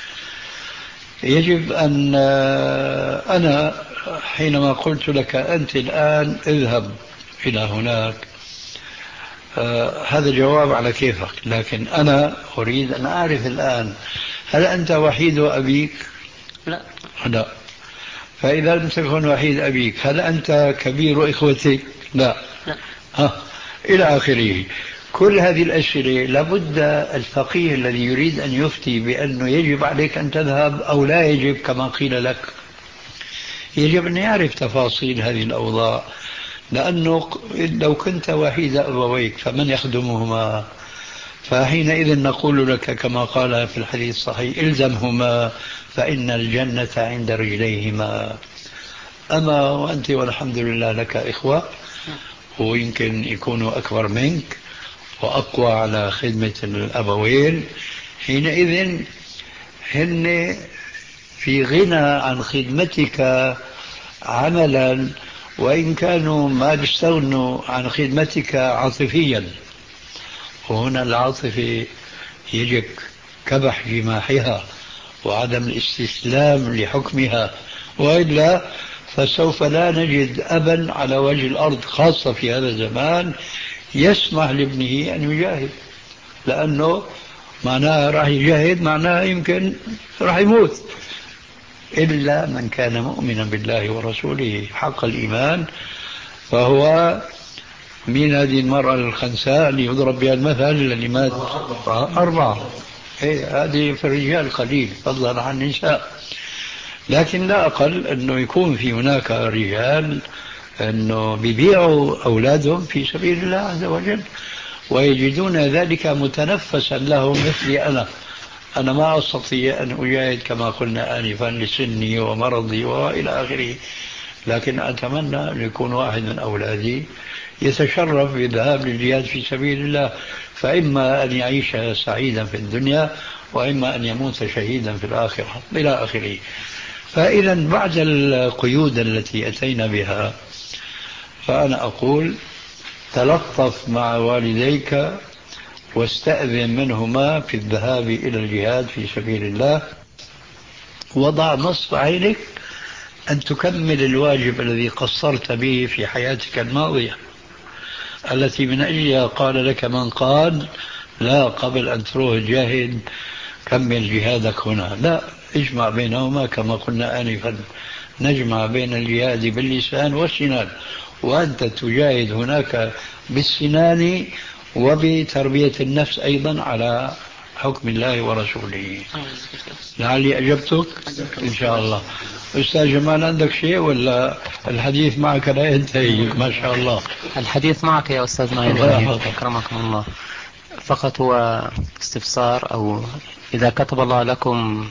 يجب أن أنا حينما قلت لك أنت الآن اذهب إلى هناك، آه هذا جواب على كيفك، لكن أنا أريد أن أعرف الآن هل أنت وحيد أبيك؟ لا. لا. فإذا لم تكن وحيد أبيك هل أنت كبير إخوتك؟ لا. لا. ها. إلى آخره. كل هذه الأسئلة لابد الفقيه الذي يريد أن يفتي بأنه يجب عليك أن تذهب أو لا يجب كما قيل لك، يجب أن يعرف تفاصيل هذه الأوضاع، لأنه لو كنت وحيد أبويك فمن يخدمهما؟ فحينئذ نقول لك كما قال في الحديث الصحيح إلزمهما فإن الجنة عند رجليهما. أما وأنت والحمد لله لك إخوة ويمكن يكونوا أكبر منك وأقوى على خدمة الأبوين، حينئذ هن في غنى عن خدمتك عملا، وإن كانوا ما بيستغنوا عن خدمتك عاطفيا. وهنا العاطفة يجب كبح جماحها وعدم الاستسلام لحكمها، وإلا فسوف لا نجد أبا على وجه الأرض خاصة في هذا الزمان يسمح لابنه أن يجاهد، لأنه معناها راح يجاهد معناها يمكن راح يموت. إلا من كان مؤمنا بالله ورسوله حق الإيمان، فهو من هذه المرأة الخنساء اللي يضرب بها المثل اللي مات أربعة. إيه هذه في الرجال قليل فضلا عن النساء، لكن لا أقل أنه يكون في هناك رجال أنه بيبيعوا أولادهم في سبيل الله عز وجل ويجدون ذلك متنفسا لهم. مثلي أنا أنا ما أستطيع أن أجاهد كما قلنا آنفا لسني ومرضي وإلى آخره، لكن أتمنى أن يكون واحد من أولادي يتشرف بالذهاب للجهاد في سبيل الله، فإما أن يعيش سعيدا في الدنيا وإما أن يموت شهيدا في الآخرة إلى آخره. فإذا بعد القيود التي أتينا بها فأنا أقول تلطف مع والديك واستأذن منهما في الذهاب إلى الجهاد في سبيل الله، وضع نصب عينك أن تكمل الواجب الذي قصرت به في حياتك الماضية، التي من أجلها قال لك من قال لا قبل أن تروح الجاهد كمل جهادك هنا. لا، اجمع بينهما كما قلنا آنفا، نجمع بين الجهاد باللسان والسنان، وأنت تجاهد هناك بالسنان وبتربية النفس أيضا على حكم الله ورسوله. لعلي أجبتك إن شاء الله. أستاذ جمال عندك شيء ولا الحديث معك لا ينتهي؟ ما شاء الله الحديث معك يا أستاذ معين أكرمكم الله. فقط هو استفسار، أو إذا كتب الله لكم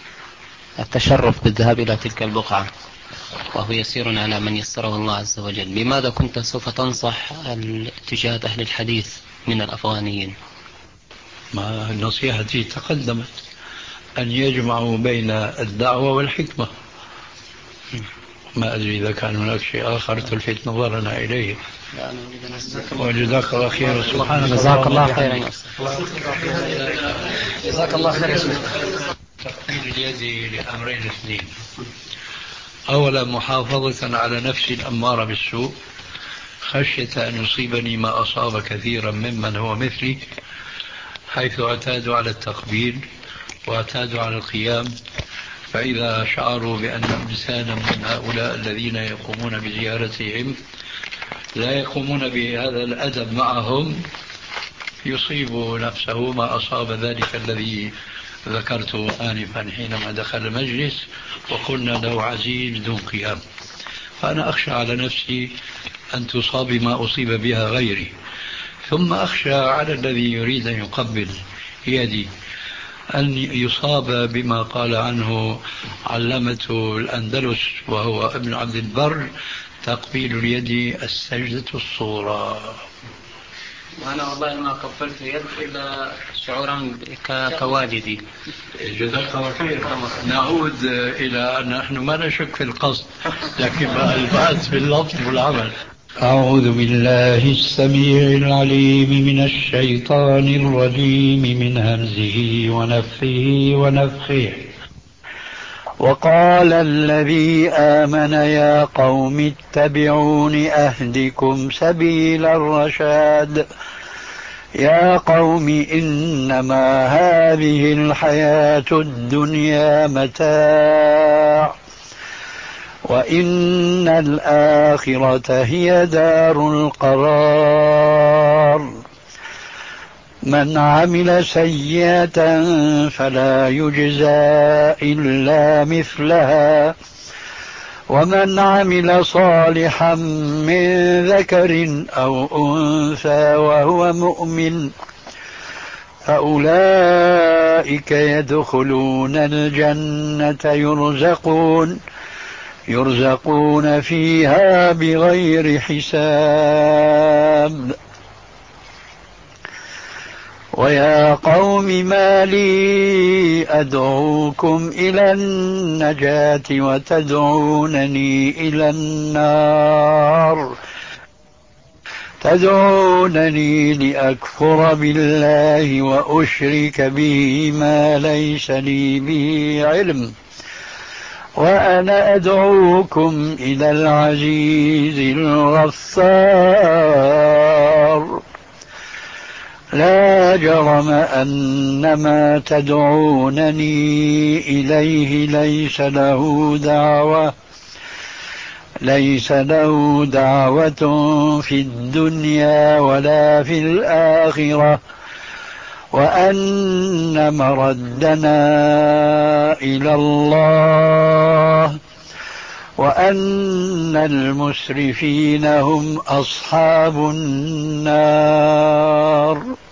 التشرف بالذهاب إلى تلك البقعة وهو يسير على من يسره الله عز وجل، بماذا كنت سوف تنصح اتجاه أهل الحديث من الأفغانيين؟ ما نصيحتي تقدمت، أن يجمعوا بين الدعوة والحكمة. ما أدري إذا كان هناك شيء آخر تلفت نظرنا إليه. وجزاك الله خير. سبحانك جزاك الله خيرا. جزاك الله خيرا. تقبيل اليد لأمرين اثنين: أولا محافظة على نفسي الأمارة بالسوء خشية أن يصيبني ما أصاب كثيرا ممن هو مثلي، حيث اعتادوا على التقبيل واعتادوا على القيام، فإذا شعروا بأن إنسانا من هؤلاء الذين يقومون بزيارتهم لا يقومون بهذا الأدب معهم يصيب نفسه ما أصاب ذلك الذي ذكرته آنفا حينما دخل المجلس وقلنا له عزيز دون قيام. فأنا أخشى على نفسي أن تصاب ما أصيب بها غيري، ثم أخشى على الذي يريد أن يقبل يدي أن يصاب بما قال عنه علمة الأندلس وهو ابن عبد البر: تقبيل اليد السجدة الصورة. وأنا والله ما قبلت يد إلا شعورا كوالدي. جزاك الله خير. نعود إلى أن نحن ما نشك في القصد، لكن البأس في اللفظ والعمل. أعوذ بالله السميع العليم من الشيطان الرجيم من همزه ونفخه ونفخه. وقال الذي آمن يا قوم اتبعون أهدكم سبيل الرشاد. يا قوم إنما هذه الحياة الدنيا متاع وإن الآخرة هي دار القرار. من عمل سيئة فلا يجزى إلا مثلها ومن عمل صالحا من ذكر أو أنثى وهو مؤمن فأولئك يدخلون الجنة يرزقون يرزقون فيها بغير حساب. ويا قوم ما لي أدعوكم إلى النجاة وتدعونني إلى النار تدعونني لأكفر بالله وأشرك به ما ليس لي به علم وأنا أدعوكم إلى العزيز الغفار لا جرم أن ما تدعونني إليه ليس له دعوة ليس له دعوة في الدنيا ولا في الآخرة وأن مردنا إلى الله وأن المسرفين هم أصحاب النار